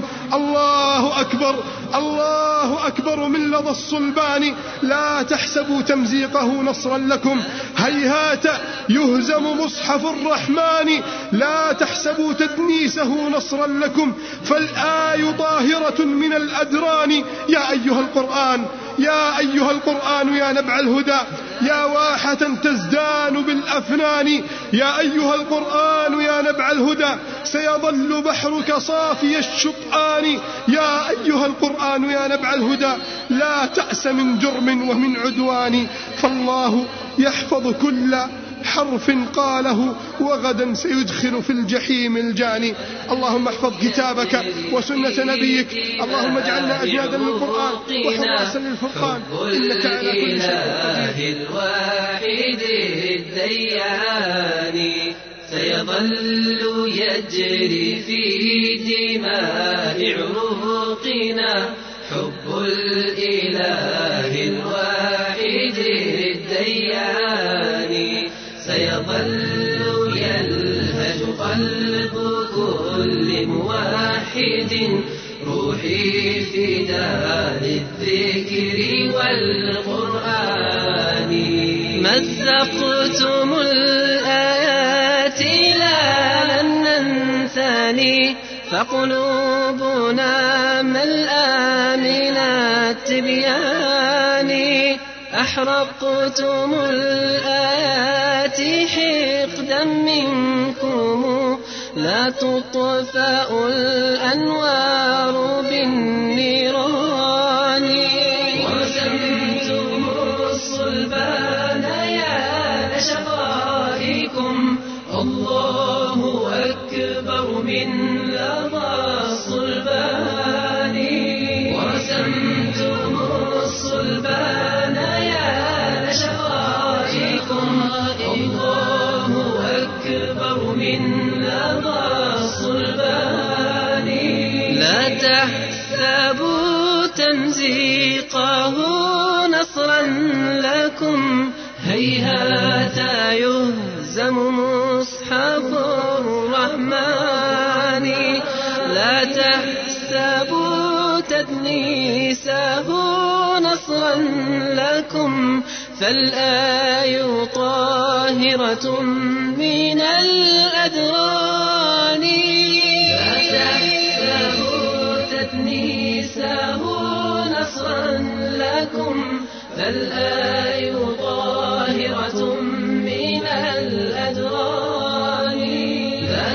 الله أكبر، الله أكبر من لظى الصلبان. لا تحسبوا تمزيقه نصرا لكم، هيهات يهزم مصحف الرحمن. لا تحسبوا تدنيسه نصرا لكم، فالآي طاهرة من الأدران. يا أيها القرآن، يا أيها القرآن يا نبع الهدى، يا واحة تزدان بالأفنان. يا أيها القرآن يا نبع الهدى، سيظل بحرك صافي الشطآن. يا أيها القرآن يا نبع الهدى، لا تأس من جرم ومن عدوان. فالله يحفظ كل حرف قاله وغدا سيدخل في الجحيم الجاني. اللهم احفظ كتابك وسنة نبيك، اللهم اجعلنا أجنادا للقرآن وحراسا للفرقان، إنك على كل شيء الواحد الديان سيظل يجري في دماء عروقنا حب الإله الواحد الديان سيظل يلهج قلب كل موحد روحي فداء للذكر والقرآن. مزقتم الآيات لا لن ننثاني فقلوبنا ملأى من التبيان. أحرقتم الآيات حقدا منكم لا تطفأ الأنوار بالنيران. وزنتم الصلبان يا لشقائكم الله أكبر من لظى الصلبان. وزنتم الصلبان يا لشقائكم الله أكبر من لظى الصلبان. لا تحسبوا تمزيقه نصرا لكم هيهات يهزم مصحف الرحمن. لا تحسبوا تدنيسه نصرا لكم فالآي طاهرة من الأدران. لا تحسبوا تدنيسه نصرا لكم فالآي طاهرة من الأدران. لا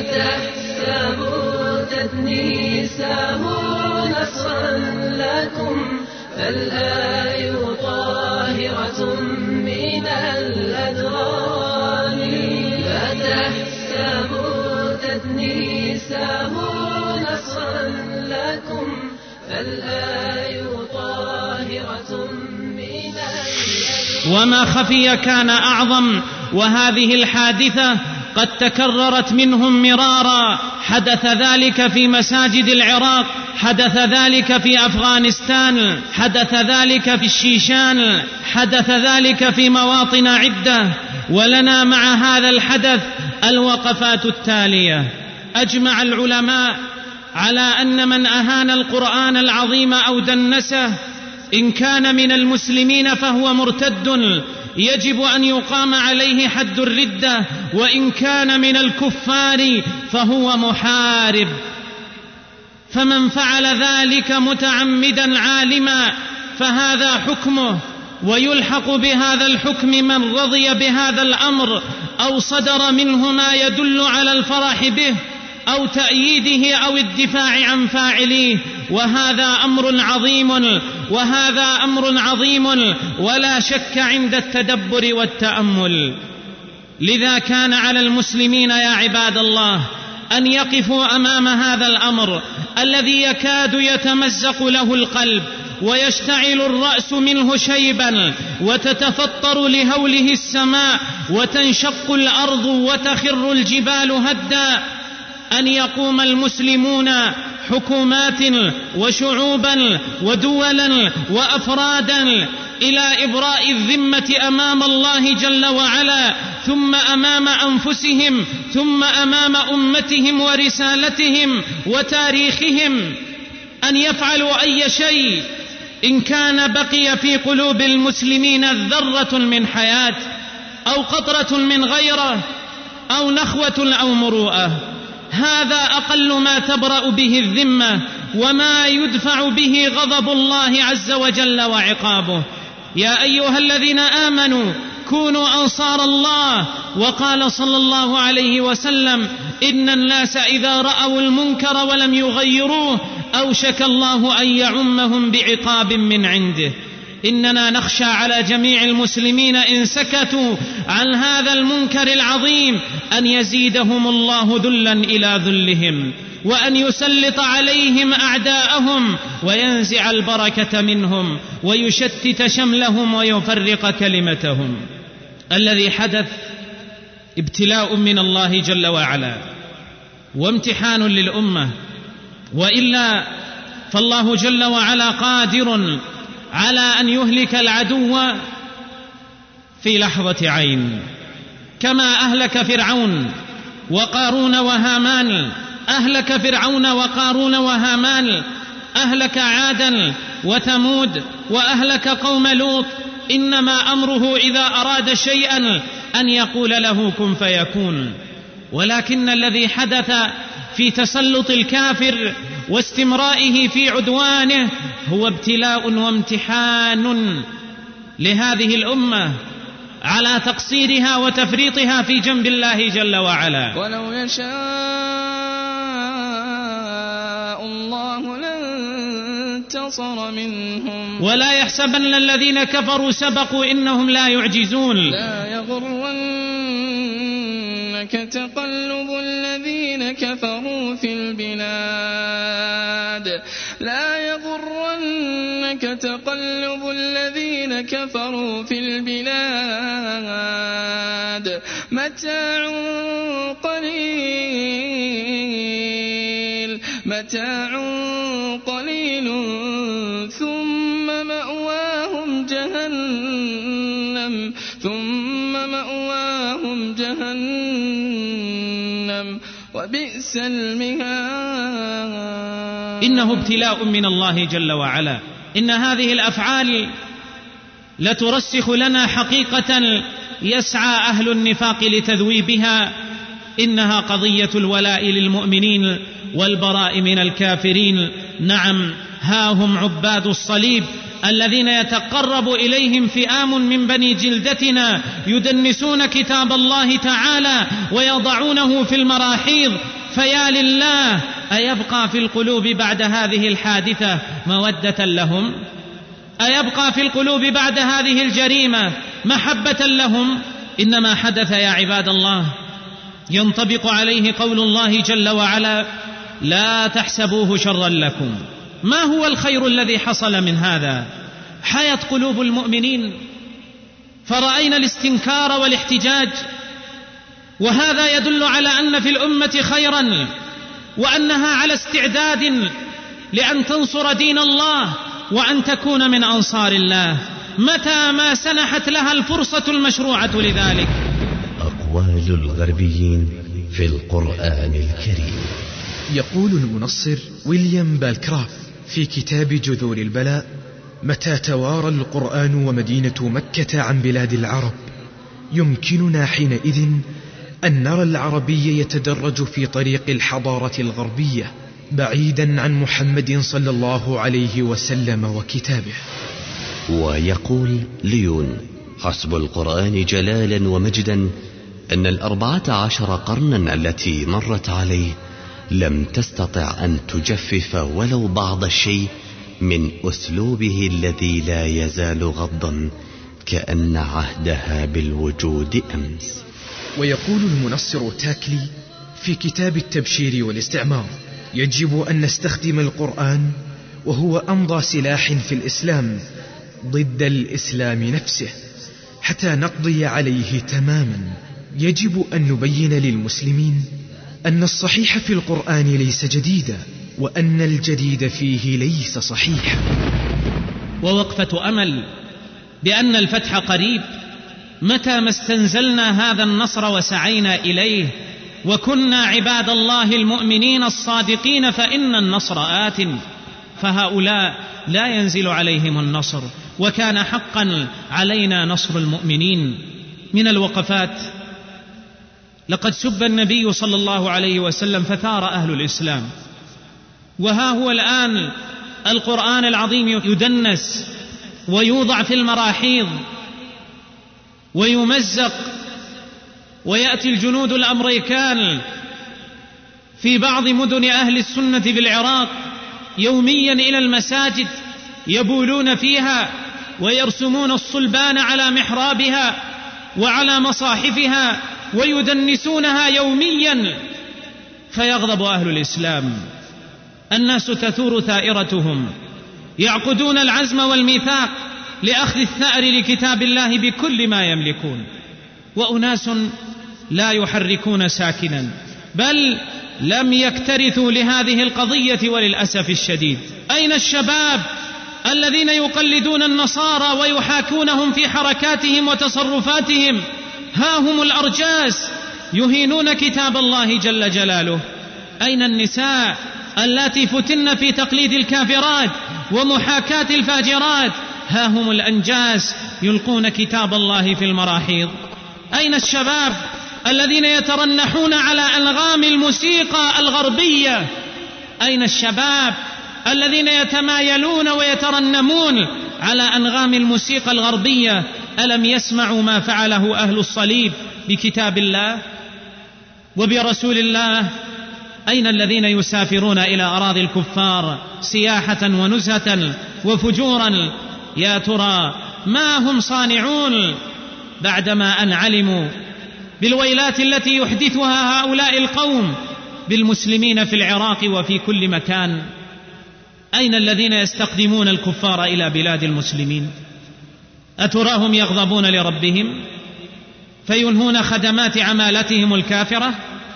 تحسبوا تدنيسه نصرا لكم فالآي طاهرة من الأدران. لا تحسبوا تدنيسه نصرا لكم فالآي طاهرة من الأدران. وما خفي كان أعظم، وهذه الحادثة قد تكررت منهم مرارا. حدث ذلك في مساجد العراق، حدث ذلك في أفغانستان، حدث ذلك في الشيشان، حدث ذلك في مواطن عدة. ولنا مع هذا الحدث الوقفات التالية. أجمع العلماء على أن من أهان القرآن العظيم أو دنسه إن كان من المسلمين فهو مرتد يجب أن يقام عليه حد الردة، وإن كان من الكفار فهو محارب. فمن فعل ذلك متعمدا عالما فهذا حكمه، ويلحق بهذا الحكم من رضي بهذا الأمر أو صدر منه ما يدل على الفرح به أو تأييده أو الدفاع عن فاعليه. وهذا أمر عظيم وهذا أمر عظيم ولا شك عند التدبر والتأمل. لذا كان على المسلمين يا عباد الله أن يقفوا أمام هذا الأمر الذي يكاد يتمزق له القلب ويشتعل الرأس منه شيبا وتتفطر لهوله السماء وتنشق الأرض وتخر الجبال هدا. أن يقوم المسلمون حكومات وشعوبا ودولا وأفرادا إلى إبراء الذمة أمام الله جل وعلا، ثم أمام أنفسهم، ثم أمام أمتهم ورسالتهم وتاريخهم، أن يفعلوا أي شيء إن كان بقي في قلوب المسلمين ذرة من حياة أو قطرة من غيرة أو نخوة أو مروءة. هذا أقل ما تبرأ به الذمة وما يدفع به غضب الله عز وجل وعقابه. يا أيها الذين آمنوا كونوا أنصار الله. وقال صلى الله عليه وسلم إن الناس إذا رأوا المنكر ولم يغيروه أوشك الله أن يعمهم بعقاب من عنده. إننا نخشى على جميع المسلمين إن سكتوا عن هذا المنكر العظيم أن يزيدهم الله ذلا إلى ذلهم، وأن يسلط عليهم أعداءهم وينزع البركة منهم ويشتت شملهم ويفرق كلمتهم. الذي حدث ابتلاء من الله جل وعلا وامتحان للأمة، وإلا فالله جل وعلا قادر على أن يهلك العدو في لحظة عين، كما أهلك فرعون وقارون وهامان. أهلك فرعون وقارون وهامان، أهلك عادا وثمود، وأهلك قوم لوط. إنما أمره إذا أراد شيئا أن يقول له كن فيكون. ولكن الذي حدث في تسلط الكافر واستمرائه في عدوانه هو ابتلاء وامتحان لهذه الأمة على تقصيرها وتفريطها في جنب الله جل وعلا. ولو يشاء الله لانتصر منهم ولا يحسبن الذين كفروا سبقوا إنهم لا يعجزون. لا يغرنك تقلب الذين كفروا في البلاد لا يغرنك تقلب الذين كفروا في البلاد متاع قليل متاع قليل ثم مأواهم جهنم ثم مأواهم جهنم وبئس المهاد. إنه ابتلاء من الله جل وعلا. إن هذه الأفعال لترسخ لنا حقيقة يسعى أهل النفاق لتذويبها. إنها قضية الولاء للمؤمنين والبراء من الكافرين. نعم، ها هم عباد الصليب الذين يتقرب إليهم فئام من بني جلدتنا يدنسون كتاب الله تعالى ويضعونه في المراحيض. فيا لله، أيبقى في القلوب بعد هذه الحادثة مودة لهم؟ أيبقى في القلوب بعد هذه الجريمة محبة لهم؟ إنما حدث يا عباد الله ينطبق عليه قول الله جل وعلا: لا تحسبوه شرا لكم. ما هو الخير الذي حصل من هذا؟ حيت قلوب المؤمنين، فرأينا الاستنكار والاحتجاج، وهذا يدل على أن في الأمة خيرا، وأنها على استعداد لأن تنصر دين الله وأن تكون من أنصار الله متى ما سنحت لها الفرصة المشروعة لذلك. أقوال الغربيين في القرآن الكريم. يقول المنصر ويليام بالكراف في كتاب جذور البلاء: متى توارى القرآن ومدينة مكة عن بلاد العرب يمكننا حينئذ أن نرى العربي يتدرج في طريق الحضارة الغربية بعيدا عن محمد صلى الله عليه وسلم وكتابه. ويقول ليون: حسب القرآن جلالا ومجدا أن الأربعة عشر قرنا التي مرت عليه لم تستطع أن تجفف ولو بعض الشيء من أسلوبه الذي لا يزال غضا كأن عهدها بالوجود أمس. ويقول المنصر تاكلي في كتاب التبشير والاستعمار: يجب أن نستخدم القرآن وهو أمضى سلاح في الإسلام ضد الإسلام نفسه حتى نقضي عليه تماما. يجب أن نبين للمسلمين أن الصحيح في القرآن ليس جديدا، وأن الجديد فيه ليس صحيحا. ووقفة أمل بأن الفتح قريب متى ما استنزلنا هذا النصر وسعينا إليه وكنا عباد الله المؤمنين الصادقين فإن النصر آت. فهؤلاء لا ينزل عليهم النصر، وكان حقا علينا نصر المؤمنين. من الوقفات: لقد سب النبي صلى الله عليه وسلم فثار أهل الإسلام، وها هو الآن القرآن العظيم يدنس ويوضع في المراحيض ويمزق، ويأتي الجنود الأمريكان في بعض مدن أهل السنة بالعراق يوميا إلى المساجد يبولون فيها ويرسمون الصلبان على محرابها وعلى مصاحفها ويدنسونها يوميا، فيغضب أهل الإسلام. الناس تثور ثائرتهم، يعقدون العزم والميثاق لأخذ الثأر لكتاب الله بكل ما يملكون، وأناس لا يحركون ساكنا، بل لم يكترثوا لهذه القضية وللأسف الشديد. أين الشباب الذين يقلدون النصارى ويحاكونهم في حركاتهم وتصرفاتهم؟ ها هم الأرجاس يهينون كتاب الله جل جلاله. أين النساء اللاتي فتن في تقليد الكافرات ومحاكاة الفاجرات؟ ها هم الأنجاس يلقون كتاب الله في المراحيض. أين الشباب الذين يترنحون على ألغام الموسيقى الغربية؟ أين الشباب الذين يتمايلون ويترنمون على أنغام الموسيقى الغربية؟ ألم يسمعوا ما فعله أهل الصليب بكتاب الله وبرسول الله؟ أين الذين يسافرون إلى أراضي الكفار سياحة ونزهة وفجورا؟ يا ترى ما هم صانعون بعدما أن علموا بالويلات التي يحدثها هؤلاء القوم بالمسلمين في العراق وفي كل مكان؟ أين الذين يستقدمون الكفار إلى بلاد المسلمين؟ أتراهم يغضبون لربهم فينهون خدمات عمالتهم الكافرة؟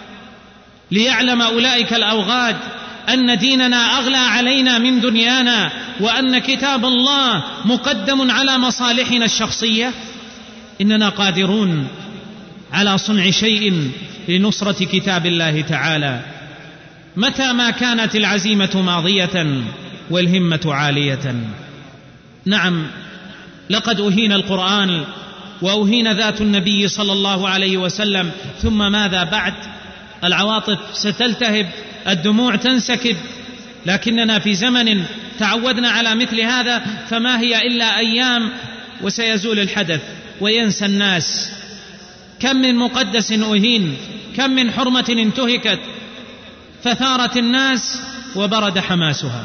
ليعلم أولئك الأوغاد أن ديننا أغلى علينا من دنيانا، وأن كتاب الله مقدم على مصالحنا الشخصية. إننا قادرون على صنع شيء لنصرة كتاب الله تعالى متى ما كانت العزيمة ماضية والهمة عالية. نعم، لقد أهين القرآن وأهين ذات النبي صلى الله عليه وسلم، ثم ماذا بعد؟ العواطف ستلتهب، الدموع تنسكب، لكننا في زمن تعودنا على مثل هذا، فما هي إلا أيام وسيزول الحدث وينسى الناس. كم من مقدس أهين، كم من حرمة انتهكت، فثارت الناس وبرد حماسها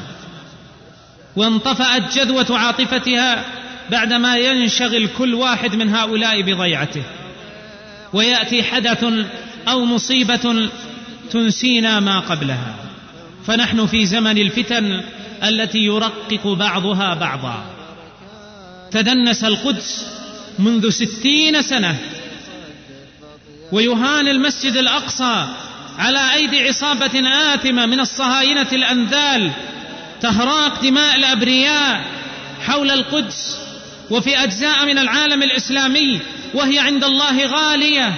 وانطفأت جذوة عاطفتها بعدما ينشغل كل واحد من هؤلاء بضيعته، ويأتي حدث أو مصيبة تنسينا ما قبلها. فنحن في زمن الفتن التي يرقق بعضها بعضا. تدنس القدس منذ ستين سنة، ويهان المسجد الأقصى على أيدي عصابة آثمة من الصهاينة الأنذال، تهراق دماء الأبرياء حول القدس وفي أجزاء من العالم الإسلامي، وهي عند الله غالية.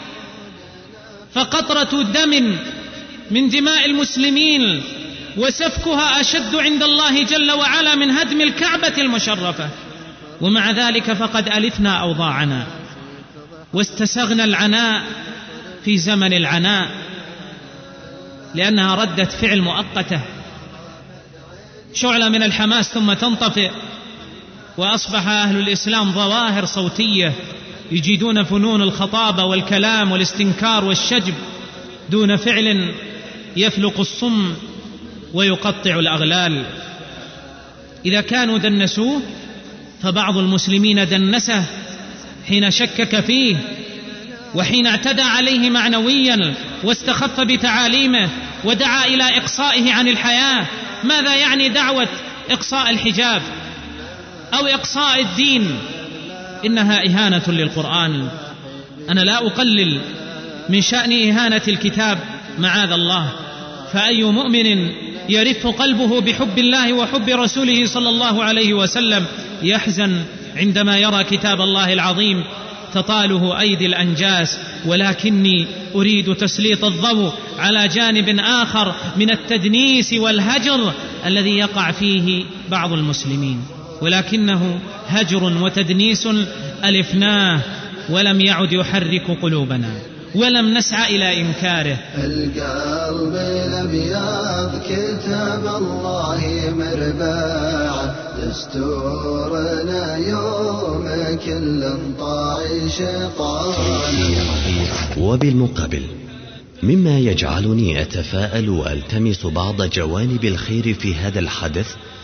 فقطرة دم من دماء المسلمين وسفكها أشد عند الله جل وعلا من هدم الكعبة المشرفة، ومع ذلك فقد ألفنا أوضاعنا واستسغنا العناء في زمن العناء، لأنها ردة فعل مؤقتة، شعلة من الحماس ثم تنطفئ، وأصبح أهل الإسلام ظواهر صوتية يجيدون فنون الخطابة والكلام والاستنكار والشجب دون فعل يفلق الصم ويقطع الأغلال. إذا كانوا دنسوه فبعض المسلمين دنسه حين شكك فيه وحين اعتدى عليه معنويا واستخف بتعاليمه ودعا إلى إقصائه عن الحياة. ماذا يعني دعوة إقصاء الحجاب أو إقصاء الدين؟ إنها إهانة للقرآن. أنا لا أقلل من شأن إهانة الكتاب معاذ الله، فأي مؤمن يرف قلبه بحب الله وحب رسوله صلى الله عليه وسلم يحزن عندما يرى كتاب الله العظيم تطاله أيدي الأنجاس. ولكني أريد تسليط الضوء على جانب آخر من التدنيس والهجر الذي يقع فيه بعض المسلمين، ولكنه هجر وتدنيس ألفناه ولم يعد يحرك قلوبنا ولم نسعى إلى إنكاره. القلب الأبيض كتاب الله مرباع، دستورنا يوم كل طاعي شيطان. وبالمقابل مما يجعلني أتفاءل وألتمس بعض جوانب الخير في هذا الحدث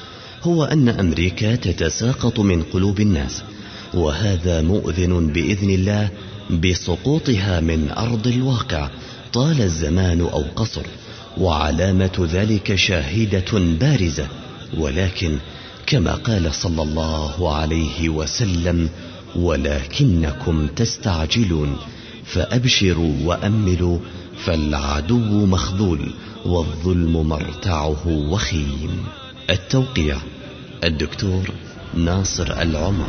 هو أن أمريكا تتساقط من قلوب الناس، وهذا مؤذن بإذن الله بسقوطها من أرض الواقع طال الزمان أو قصر، وعلامة ذلك شاهدة بارزة. ولكن كما قال صلى الله عليه وسلم: ولكنكم تستعجلون، فأبشروا وأملوا، فالعدو مخذول والظلم مرتعه وخيم. التوقيع الدكتور ناصر العمر.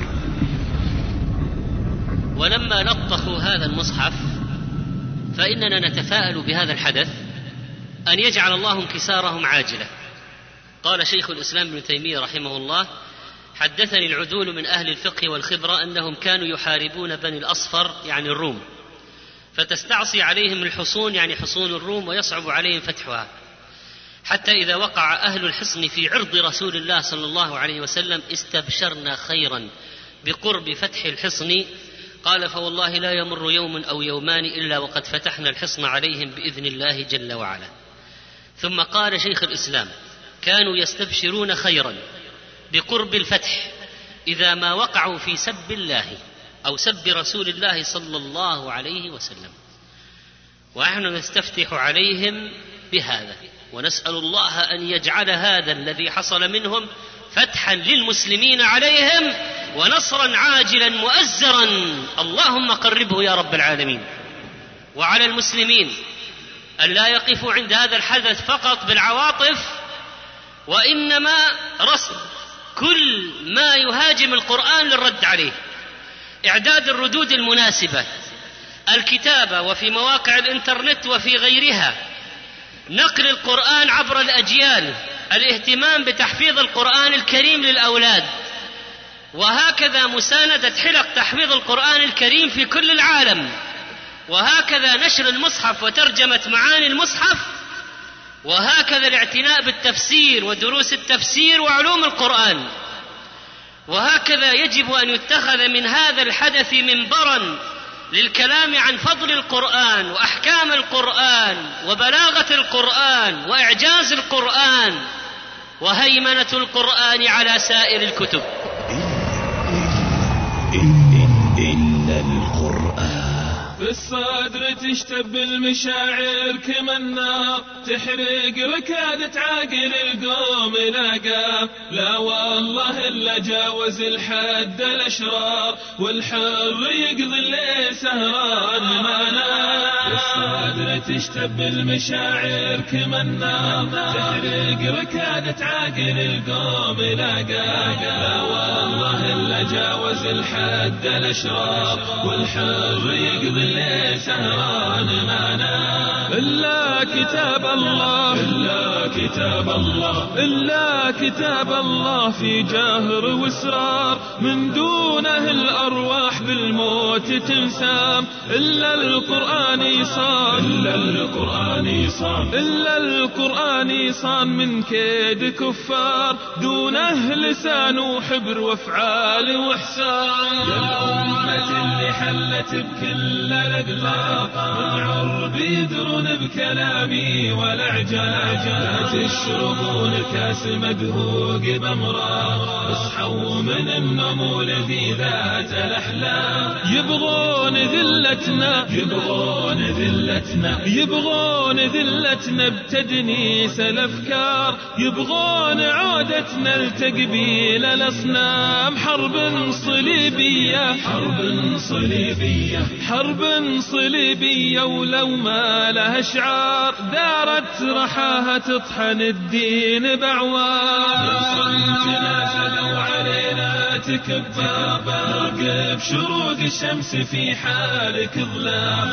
ولما لطخوا هذا المصحف فإننا نتفاءل بهذا الحدث أن يجعل الله انكسارهم عاجلة. قال شيخ الإسلام ابن تيمية رحمه الله: حدثني العدول من أهل الفقه والخبرة أنهم كانوا يحاربون بني الأصفر يعني الروم، فتستعصي عليهم الحصون يعني حصون الروم، ويصعب عليهم فتحها، حتى إذا وقع أهل الحصن في عرض رسول الله صلى الله عليه وسلم استبشرنا خيرا بقرب فتح الحصن. قال: فوالله لا يمر يوم أو يومان إلا وقد فتحنا الحصن عليهم بإذن الله جل وعلا. ثم قال شيخ الإسلام: كانوا يستبشرون خيرا بقرب الفتح إذا ما وقعوا في سب الله أو سب رسول الله صلى الله عليه وسلم، ونحن نستفتح عليهم بهذا، ونسأل الله أن يجعل هذا الذي حصل منهم فتحا للمسلمين عليهم ونصرا عاجلا مؤزرا، اللهم قربه يا رب العالمين. وعلى المسلمين أن لا يقفوا عند هذا الحدث فقط بالعواطف، وإنما رصد كل ما يهاجم القرآن للرد عليه، إعداد الردود المناسبة، الكتابة وفي مواقع الإنترنت وفي غيرها، نقل القرآن عبر الأجيال، الاهتمام بتحفيظ القرآن الكريم للأولاد، وهكذا مساندة حلق تحفيظ القرآن الكريم في كل العالم، وهكذا نشر المصحف وترجمة معاني المصحف، وهكذا الاعتناء بالتفسير ودروس التفسير وعلوم القرآن. وهكذا يجب أن يتخذ من هذا الحدث منبرا للكلام عن فضل القرآن وأحكام القرآن وبلاغة القرآن وإعجاز القرآن وهيمنة القرآن على سائر الكتب. إن القرآن في الصدر تشتب المشاعر كما النار، تحرق ركادة عاقل القوم لاقاه، لا والله إلا جاوز الحد الأشرار، والحر يقضي الليل سهران ما نام. في الصدر تشتب المشاعر كما النار، تحرق ركادة عاقل القوم لاقاه، لا والله إلا جاوز الحد الأشرار، والحر يقضي الليل سهران ما نام. إلا كتاب الله، إلا كتاب الله، إلا كتاب الله في جهر وإسرار، من دونه الأرواح بالموت تنسام، إلا القرآن يصان، إلا القرآن يصان، إلا القرآن يصان من كيد كفار، دونه لسان وحبر وافعال وإحسان. يا الأمة اللي حلت بكل الأقلاق، من عرب يدرون بكلامي والأعجاب، لا تشربون الكاس مدهوق بأمراض، اصحوا من النمول ذي ذات الأحلام. يبغون ذلتنا، يبغون ذلتنا، يبغون ذلتنا بتدنيس الأفكار، يبغون عودتنا لتقبيل الأصنام. حرب صليبية، حرب صليبية، حرب صليبية، ولو ما لها شعار، دارت رحاها تطحن الدين بعوار. تنازلوا علينا تكبر، نرقب شروق الشمس في حال كظلام،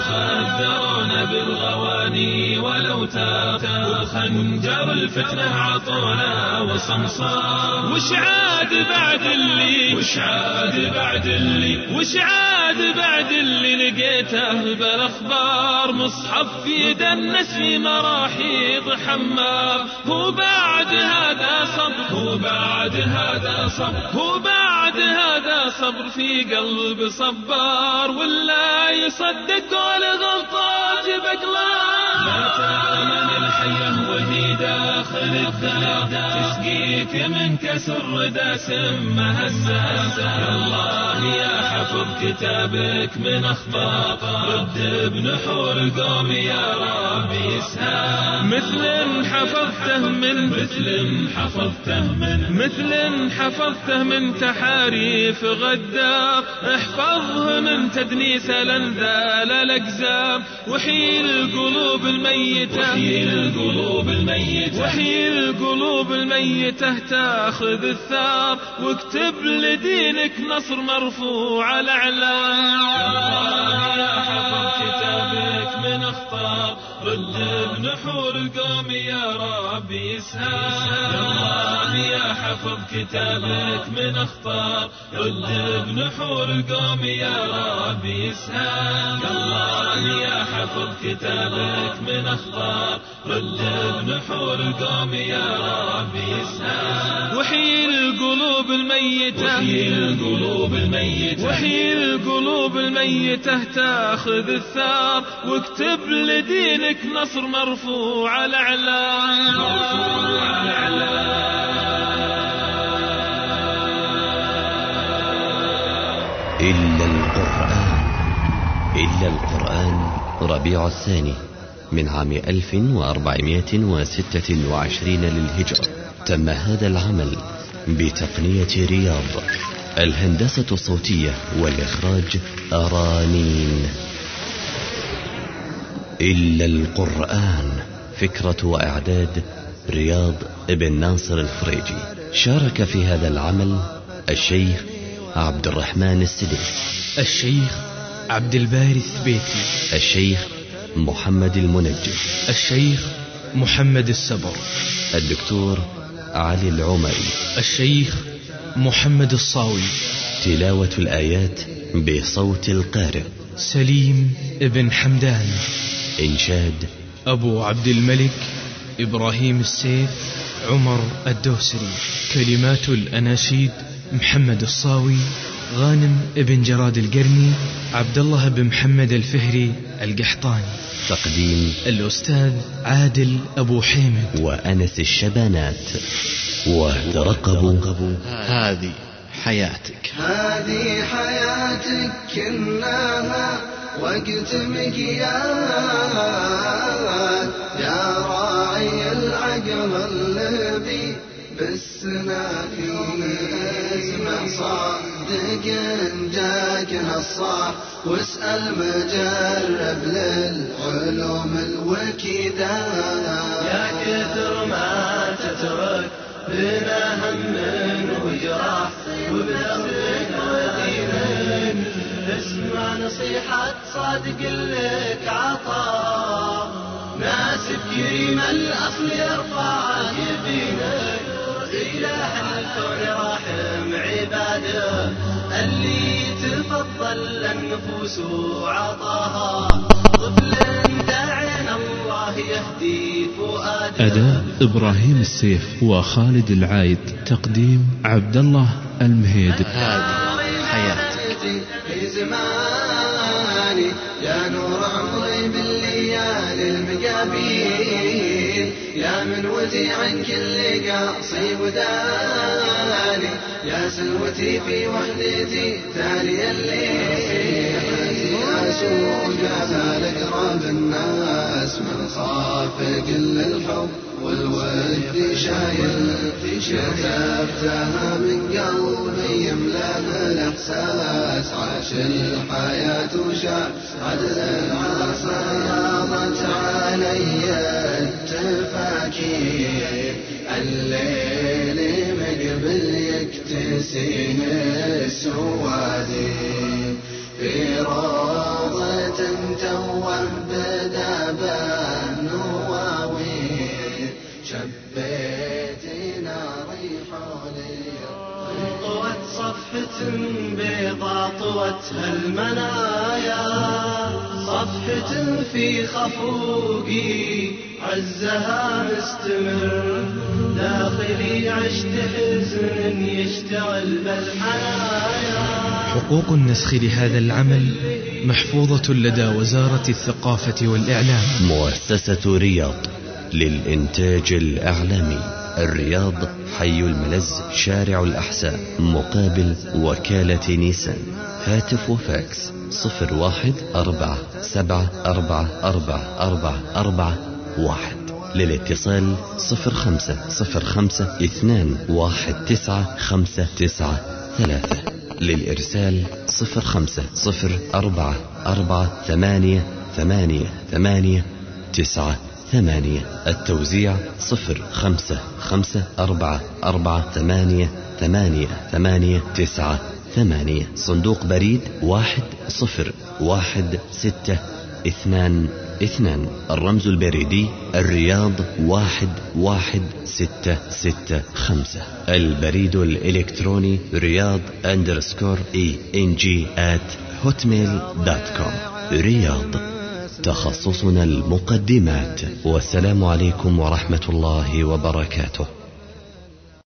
وخدرونا بالغواني والأوتار، والخنجر الفتنة عطونا وصمصار. وش عاد بعد اللي، وش عاد بعد اللي، وش عاد بعد اللي لقيته بالأخبار، مصحف يدنس في مراحيض حمار. هو بعد هذا صبر، هو بعد هذا صبر، هو بعد هذا صبر في قلب صبار، ولا يصدق الغلطات بقلار. لا تامن الحياة وهي داخل غدا تسقيك من كاس الردى سمها الساسة. يا الله يا حفظ كتابك من أخطاء رد بنحور قوم يا ربي اسهام. مثل حفظته من مثل حفظته من مثل حفظته من تحاريف غدار احفظه من تدنيس الأنذال الأقزام. وحي القلوب الميتة وحي القلوب الميتة وحي القلوب الميتة تاخذ الثار واكتب لدينك نصر مرفوع الأعلام. يا حفظ كتابك من أخطار رد بنحور قوم يا ربي اسهام. يا الله يا حفظ كتابك من أخطار رد بنحور قوم يا ربي اسهام. يا الله يا حفظ كتابك من أخطار رد بنحور قوم يا ربي اسهام. وحي القلوب الميتة وحي القلوب الميتة وحي القلوب الميتة تاخذ الثار واكتب لدينك نصر مرفوع الأعلام. مرفوع الأعلام. إلا القرآن إلا القرآن ربيع الثاني من عام ألف وأربعمائة وستة وعشرين للهجرة. تم هذا العمل بتقنية رياض. الهندسة الصوتية والإخراج أرانين. إلا القرآن فكرة وإعداد رياض ابن ناصر الفريجي. شارك في هذا العمل الشيخ عبد الرحمن السديس، الشيخ عبد الباري الثبيتي، الشيخ محمد المنجم، الشيخ محمد السبر، الدكتور علي العمري، الشيخ محمد الصاوي. تلاوة الآيات بصوت القارئ سليم ابن حمدان. إنشاد أبو عبد الملك إبراهيم السيف عمر الدوسري. كلمات الأناشيد محمد الصاوي، غانم ابن جراد القرني، عبد الله بن محمد الفهري القحطاني. تقديم الأستاذ عادل أبو حيمد وأنس الشبانات. وترقبوا هذه حياتك هذه حياتك كناها وقت مقياد يا راعي العقل الذي بالسنافي اسمع صادق جاك نصاح واسأل مجرب للعلوم الوكيدات. يا كثر ما تترك بنا هم وجراح وبدربك ودينك اسمع نصيحة صادق لك عطاء ناسب كريم الأصل يرفع يبينك إله الكون راحم عباده اللي تفضل النفوس وعطاها طفل داعين الله يهدي فؤاده. أداء إبراهيم السيف وخالد العايد. تقديم عبد الله المهيد. هذه حياتك في زماني يا نور عمري بالليالي المقابيل يا من وزيع كل قاصي وداني يا سلوتي في وحدتي تالي الليل أسوق على قراب الناس من خاف كل الحب والود شايل شتفتها من قلبي يملأها الإحساس عاش الحياة وشاف عدل العصايات علي التفاكير الليل مقبل يكتسيه السوادي في روضة توه بدابا نواويل شبيتنا ريح طوت صفحة بيضاء طوتها المنايا صفحة في خفوقي عزها مستمر داخلي عشت حزن يشتغل بالحنايا. حقوق النسخ لهذا العمل محفوظة لدى وزارة الثقافة والإعلام. مؤسسة رياض للإنتاج الإعلامي. الرياض، حي الملز، شارع الأحساء، مقابل وكالة نيسان. هاتف وفاكس صفر واحد أربعة سبعة أربعة أربعة أربعة أربعة واحد. للاتصال صفر خمسة صفر خمسة اثنان واحد تسعة خمسة تسعة ثلاثة. للإرسال صفر خمسة صفر أربعة أربعة ثمانية ثمانية ثمانية تسعة ثمانية. التوزيع صفر خمسة خمسة أربعة أربعة ثمانية ثمانية ثمانية تسعة ثمانية. صندوق بريد واحد صفر واحد ستة اثنان اثنان. الرمز البريدي الرياض واحد واحد ستة ستة خمسة. البريد الإلكتروني رياض أندرسكور إي إن جي آت هوتميل دوت كوم. رياض، تخصصنا المقدمات. والسلام عليكم ورحمة الله وبركاته.